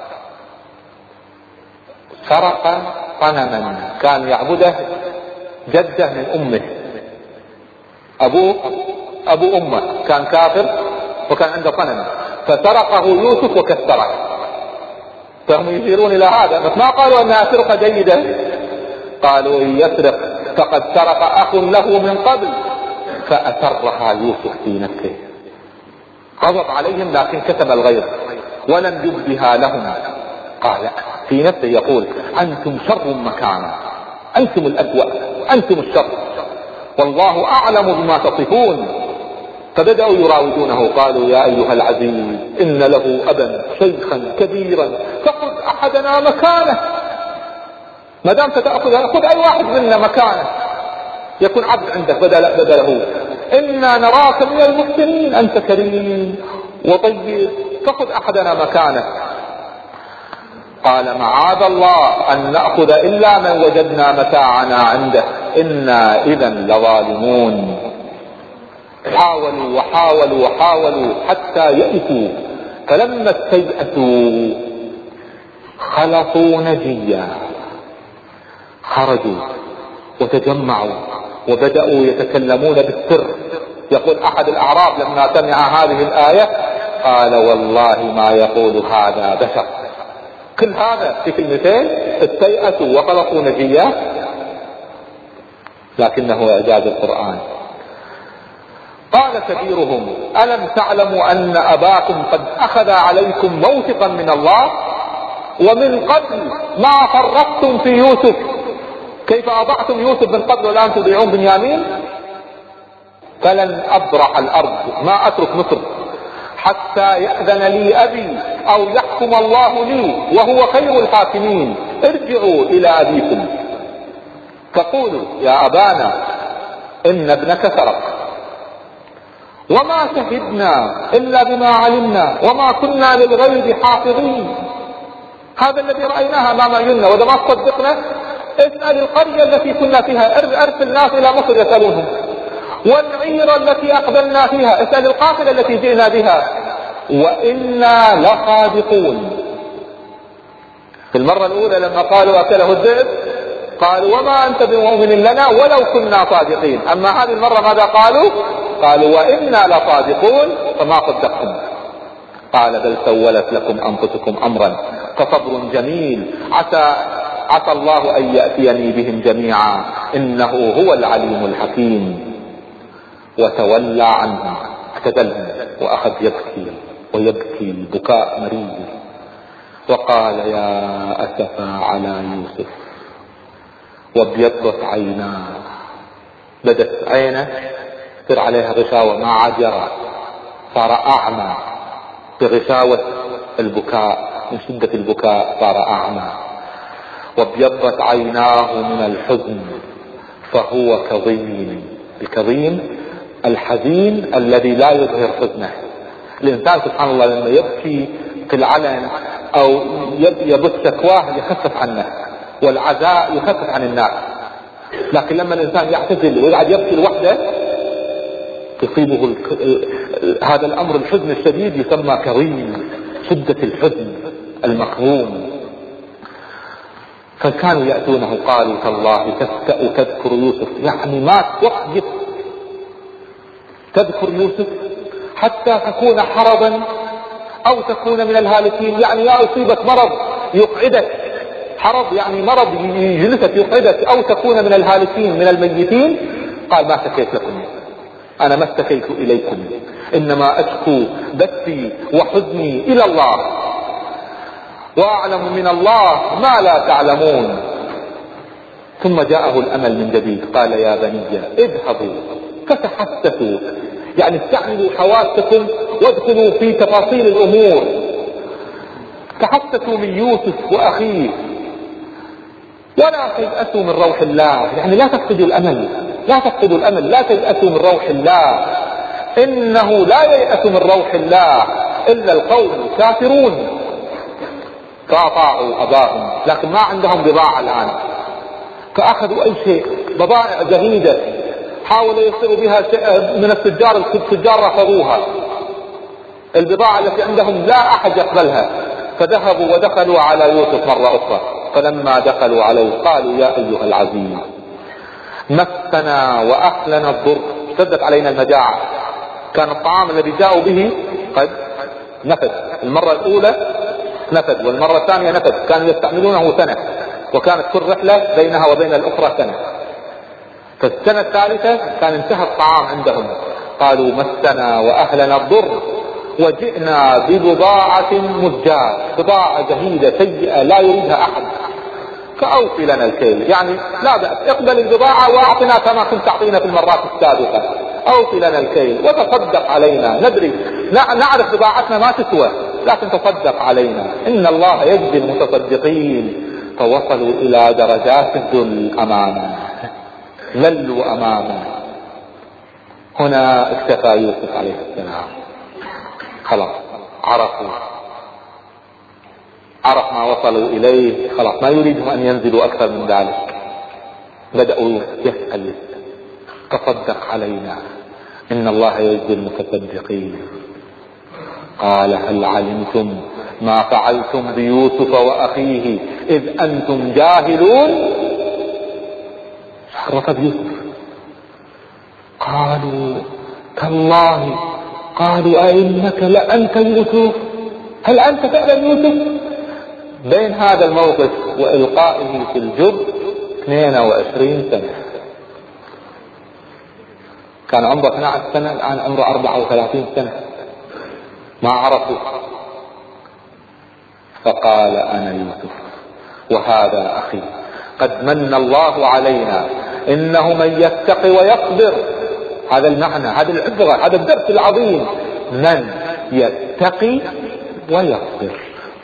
سرق صنما كان يعبده جده من أمه، أبوه أبو أمه كان كافر وكان عنده صنم، فسرقه يوسف وكسره. فهم يشيرون إلى هذا، بس ما قالوا أنها سرقة جيدة. قالوا إن يسرق فقد سرق أخ له من قبل، فأسرها يوسف في نفسه، غضب عليهم لكن كتم الغيظ ولم يبدها لهم. قال في نفسه يقول أنتم شر مكانا، أنتم الأسوأ، أنتم الشر، والله أعلم بما تصفون. فبدأوا يراودونه، قالوا يا أيها العزيز إن له أبا شيخا كبيرا فخذ أحدنا مكانه، ما دام تأخذ خذ أي واحد منا مكانه يكون عبد عندك بدل بدله، إنا نراك من المحسنين، أنت كريم وطيب فخذ أحدنا مكانه. قال معاذ الله أن نأخذ إلا من وجدنا متاعنا عنده إنا إذا لظالمون. حاولوا وحاولوا وحاولوا حتى يئسوا، فلما استيأسوا خلصوا نجيا، خرجوا وتجمعوا وبدأوا يتكلمون بالسر. يقول أحد الأعراب لما سمع هذه الآية قال والله ما يقول هذا بشر، كل هذا في كلمتين استيأسوا وخلصوا نجيا، لكنه إعجاز القرآن. قال كبيرهم ألم تعلموا أن أباكم قد أخذ عليكم موثقا من الله ومن قبل ما فرطتم في يوسف، كيف أضعتم يوسف من قبل والآن تضيعون بنيامين؟ فلن أبرح الأرض، ما أترك مصر حتى يأذن لي أبي أو يحكم الله لي وهو خير الحاكمين. ارجعوا إلى أبيكم فقولوا يا أبانا إن ابنك سرق وما شهدنا إلا بما علمنا وما كنا للغيب حافظين. هذا الذي رأيناها أمام عيوننا، وإذا ما صدقنا اسأل القرية التي كنا فيها، أرسل الناس إلى مصر يسألونهم، والعير التي أقبلنا فيها، اسأل القافلة التي جئنا بها، وإنا لصادقون. في المرة الأولى لما قالوا أكله الذئب قالوا وما أنت بمؤمن لنا ولو كنا صادقين، أما هذه المرة ماذا قالوا؟ قالوا وإنا لصادقون فما صدقتم. قال بل سولت لكم أنفسكم أمرا فصبر جميل عسى عسى الله أن يأتيني بهم جميعا إنه هو العليم الحكيم. وتولى عنهم اعتزلهم وأخذ يبكي ويبكي بكاء مريض وقال يا أسفا على يوسف وابيضت عيناه، بدت عينه صار عليها غشاوة ما عاد يرى، صار أعمى بغشاوة البكاء، من شدة البكاء صار أعمى. وابيضت عيناه من الحزن فهو كظيم، الكظيم الحزين الذي لا يظهر حزنه. الإنسان سبحان الله لما يبكي في العلن أو يبث شكواه يخفف عنه، والعزاء يخفف عن الناس، لكن لما الإنسان يعتزل ويقعد يبكي لوحده يصيبه ال... هذا الأمر الحزن الشديد يسمى كظيم، شدة الحزن المكظوم. فكانوا يأتونه قالوا تالله تفتأ تذكر يوسف، يعني ما توقف تذكر يوسف حتى تكون حرضا أو تكون من الهالكين، يعني يا أصيبك مرض يقعدك، حرض يعني مرض يجلسك يقعدك، أو تكون من الهالكين من الميتين. قال ما اشتكيت لكم، أنا ما اشتكيت إليكم، إنما أشكو بثي وحزني إلى الله وأعلم من الله ما لا تعلمون. ثم جاءه الأمل من جديد، قال يا بني اذهبوا فتحسسوا، يعني استعملوا حواسكم وادخلوا في تفاصيل الأمور، تحسسوا من يوسف وأخيه ولا تيأسوا من روح الله، يعني لا تفقدوا الأمل، لا تفقدوا الأمل، لا تيأسوا من روح الله، إنه لا ييأس من روح الله إلا القوم الكافرون. فأطاعوا أباهم، لكن ما عندهم بضاعة الآن، فأخذوا أي شيء، بضائع جديدة حاولوا يصيروا بها من التجار، التجار رفضوها، البضاعة التي عندهم لا أحد يقبلها، فذهبوا ودخلوا على يوسف مرة أخرى. فلما دخلوا عليه قالوا يا أيها العزيز مسنا وأهلنا الضر، اشتدت علينا المجاعة، كان الطعام الذي جاءوا به قد نفد، المرة الأولى نفد والمرة الثانية نفد، كانوا يستعملونه سنة، وكانت كل رحلة بينها وبين الأخرى سنة، فالسنة الثالثة كان انتهى الطعام عندهم. قالوا مسنا وأهلنا الضر وجئنا ببضاعة مزجاة، بضاعة جهيدة سيئة لا يريدها أحد، فأوفي لنا الكيل، يعني لا بأس اقبل البضاعة واعطنا كما كنت تعطينا في المرات السابقة، أوفي لنا الكيل وتصدق علينا، ندري نعرف بضاعتنا ما تسوى لكن تصدق علينا، إن الله يجزي المتصدقين. فوصلوا إلى درجات الذل أمامه، ذلوا أمامه. هنا اكتفى يوسف عليه السلام، خلاص عرفوا عرف ما وصلوا إليه، خلاص ما يريدهم أن ينزلوا أكثر من ذلك. بدأوا يسأل تصدق علينا، إن الله يجزي المتصدقين. قال هل علمتم ما فعلتم بيوسف وأخيه إذ أنتم جاهلون؟ عرف بيوسف. قالوا تالله، قالوا أئنك لأنت يوسف، هل أنت فعلا يوسف؟ بين هذا الموقف وإلقائه في الجب اثنين وعشرين سنة. كان عمره اثني عشر سنة، الآن عمره أربعة وثلاثين سنة، ما عرفوا. فقال أنا يوسف وهذا أخي قد من الله علينا إنه من يتقي ويصبر. هذا المعنى، هذا العبرة، هذا الدرس العظيم، من يتقي ويصبر.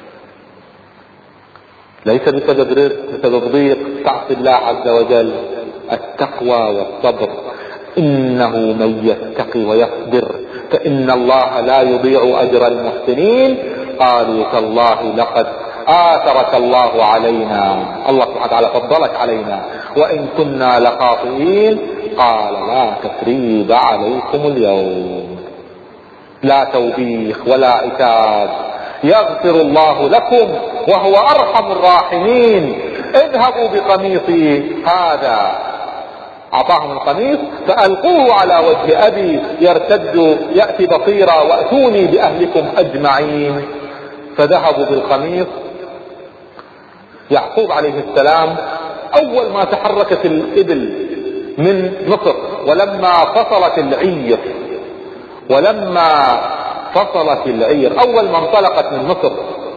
ليس بسبب بسبب ضيق تعصي الله عز وجل، التقوى والصبر. إنه من يتقي ويصبر فإن الله لا يضيع أجر المحسنين. قالوا تالله لقد آثرك الله علينا، الله سبحانه وتعالى فضلك علينا وإن كنا لخاطئين. قال لا تثريب عليكم اليوم، لا توبيخ ولا عتاب، يغفر الله لكم وهو أرحم الراحمين. اذهبوا بقميصي هذا، أعطاهم القميص، فألقوه على وجه أبي يرتد يأتي بصيرا وأتوني بأهلكم أجمعين. فذهبوا بالقميص. يعقوب عليه السلام أول ما تحركت الإبل من مصر، ولما فصلت العير ولما فصلت العير أول ما انطلقت من مصر،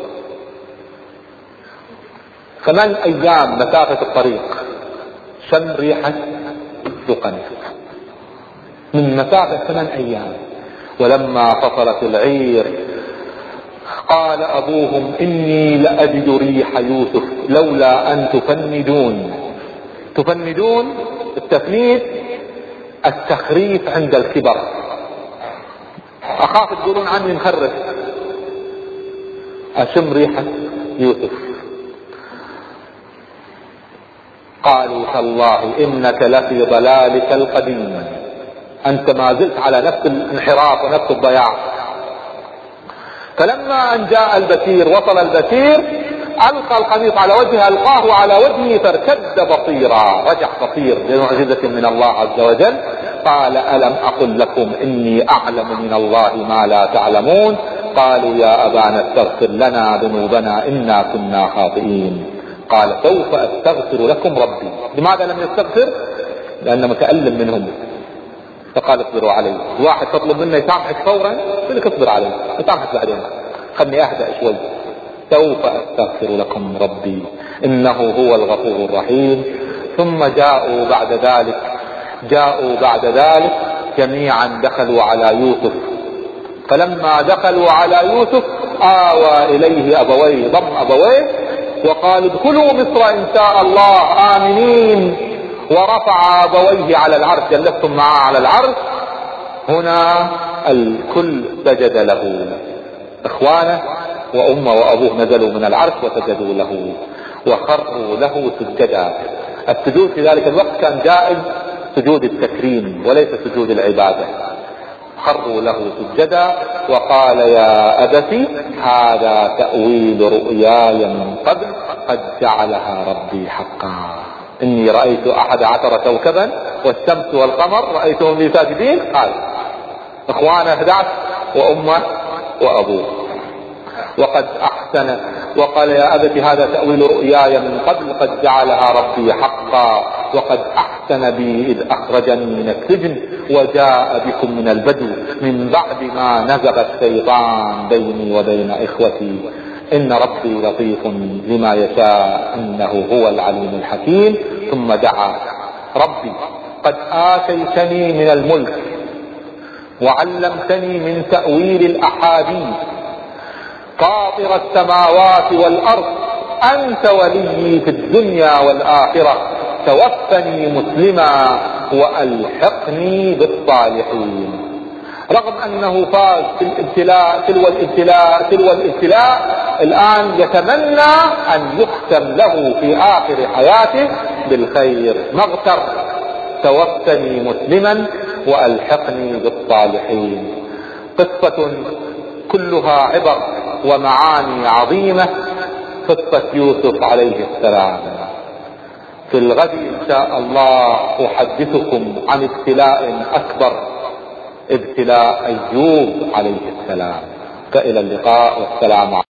ثمان أيام مسافة الطريق، شم ريحة القميص من مسافة ثمان أيام. ولما فصلت العير قال أبوهم إني لأجد ريح يوسف لولا أن تفندون. تفندون التفنيد التخريف عند الكبر، أخاف تقولون عني مخرف، أشم ريحة يوسف. قالوا تالله إنك لفي ضلالك القديم، أنت ما زلت على نفس الانحراف ونفس الضياع. فلما أن جاء البشير، وصل البشير، ألقى القميص على وجهه، ألقاه على وجهه فارتد بصيرا، رجع بصير بمعجزة من الله عز وجل. قال ألم أقل لكم إني أعلم من الله ما لا تعلمون. قالوا يا أبانا استغفر لنا ذنوبنا إنا كنا خاطئين. قال سوف أستغفر لكم ربي. لماذا لم يستغفر؟ لأنه متألم منهم. فقال اصبروا عليه. واحد تطلب منه يسامحك فورا، يقول لك اصبر عليه، يسامحك بعدين، خلني أهدأ شوي. سوف أستغفر لكم ربي إنه هو الغفور الرحيم. ثم جاءوا بعد ذلك جاءوا بعد ذلك جميعا دخلوا على يوسف. فلما دخلوا على يوسف آوى إليه أبويه، ضم أبويه وقالوا ادخلوا مصر إن شاء الله آمنين. ورفع أبويه على العرش، جلستم معه على العرش. هنا الكل سجد له، إخوانه وأمه وأبوه نزلوا من العرش وسجدوا له وخروا له سجدا. السجود في ذلك الوقت كان جائز، سجود التكريم وليس سجود العبادة. خروا له سجدا وقال يا أبتي هذا تأويل رؤياي من قبل قد جعلها ربي حقا إني رأيت أحد عشر كوكبا والشمس والقمر رأيتهم لي ساجدين. قال إخوانه أحد عشر وأمه وأبوه. وقد أحسن وقال يا أبت هذا تأويل رؤياي من قبل قد جعلها ربي حقا وقد أحسن بي إذ أخرجني من السجن وجاء بكم من البدو من بعد ما نزغ الشيطان بيني وبين إخوتي إن ربي لطيف لما يشاء إنه هو العليم الحكيم. ثم دعا ربي قد آتيتني من الملك وعلمتني من تأويل الأحاديث فاطر السماوات والأرض أنت وليي في الدنيا والآخرة توفني مسلما وألحقني بالصالحين. رغم أنه فاز في الابتلاء تلو الابتلاء تلو الابتلاء، الآن يتمنى أن يختم له في آخر حياته بالخير. ما اغتر، توفني مسلما وألحقني بالصالحين. قصة كلها عبر ومعاني عظيمة، قصة يوسف عليه السلام. في الغد إن شاء الله أحدثكم عن ابتلاء أكبر، ابتلاء أيوب عليه السلام. فإلى اللقاء والسلام عليكم.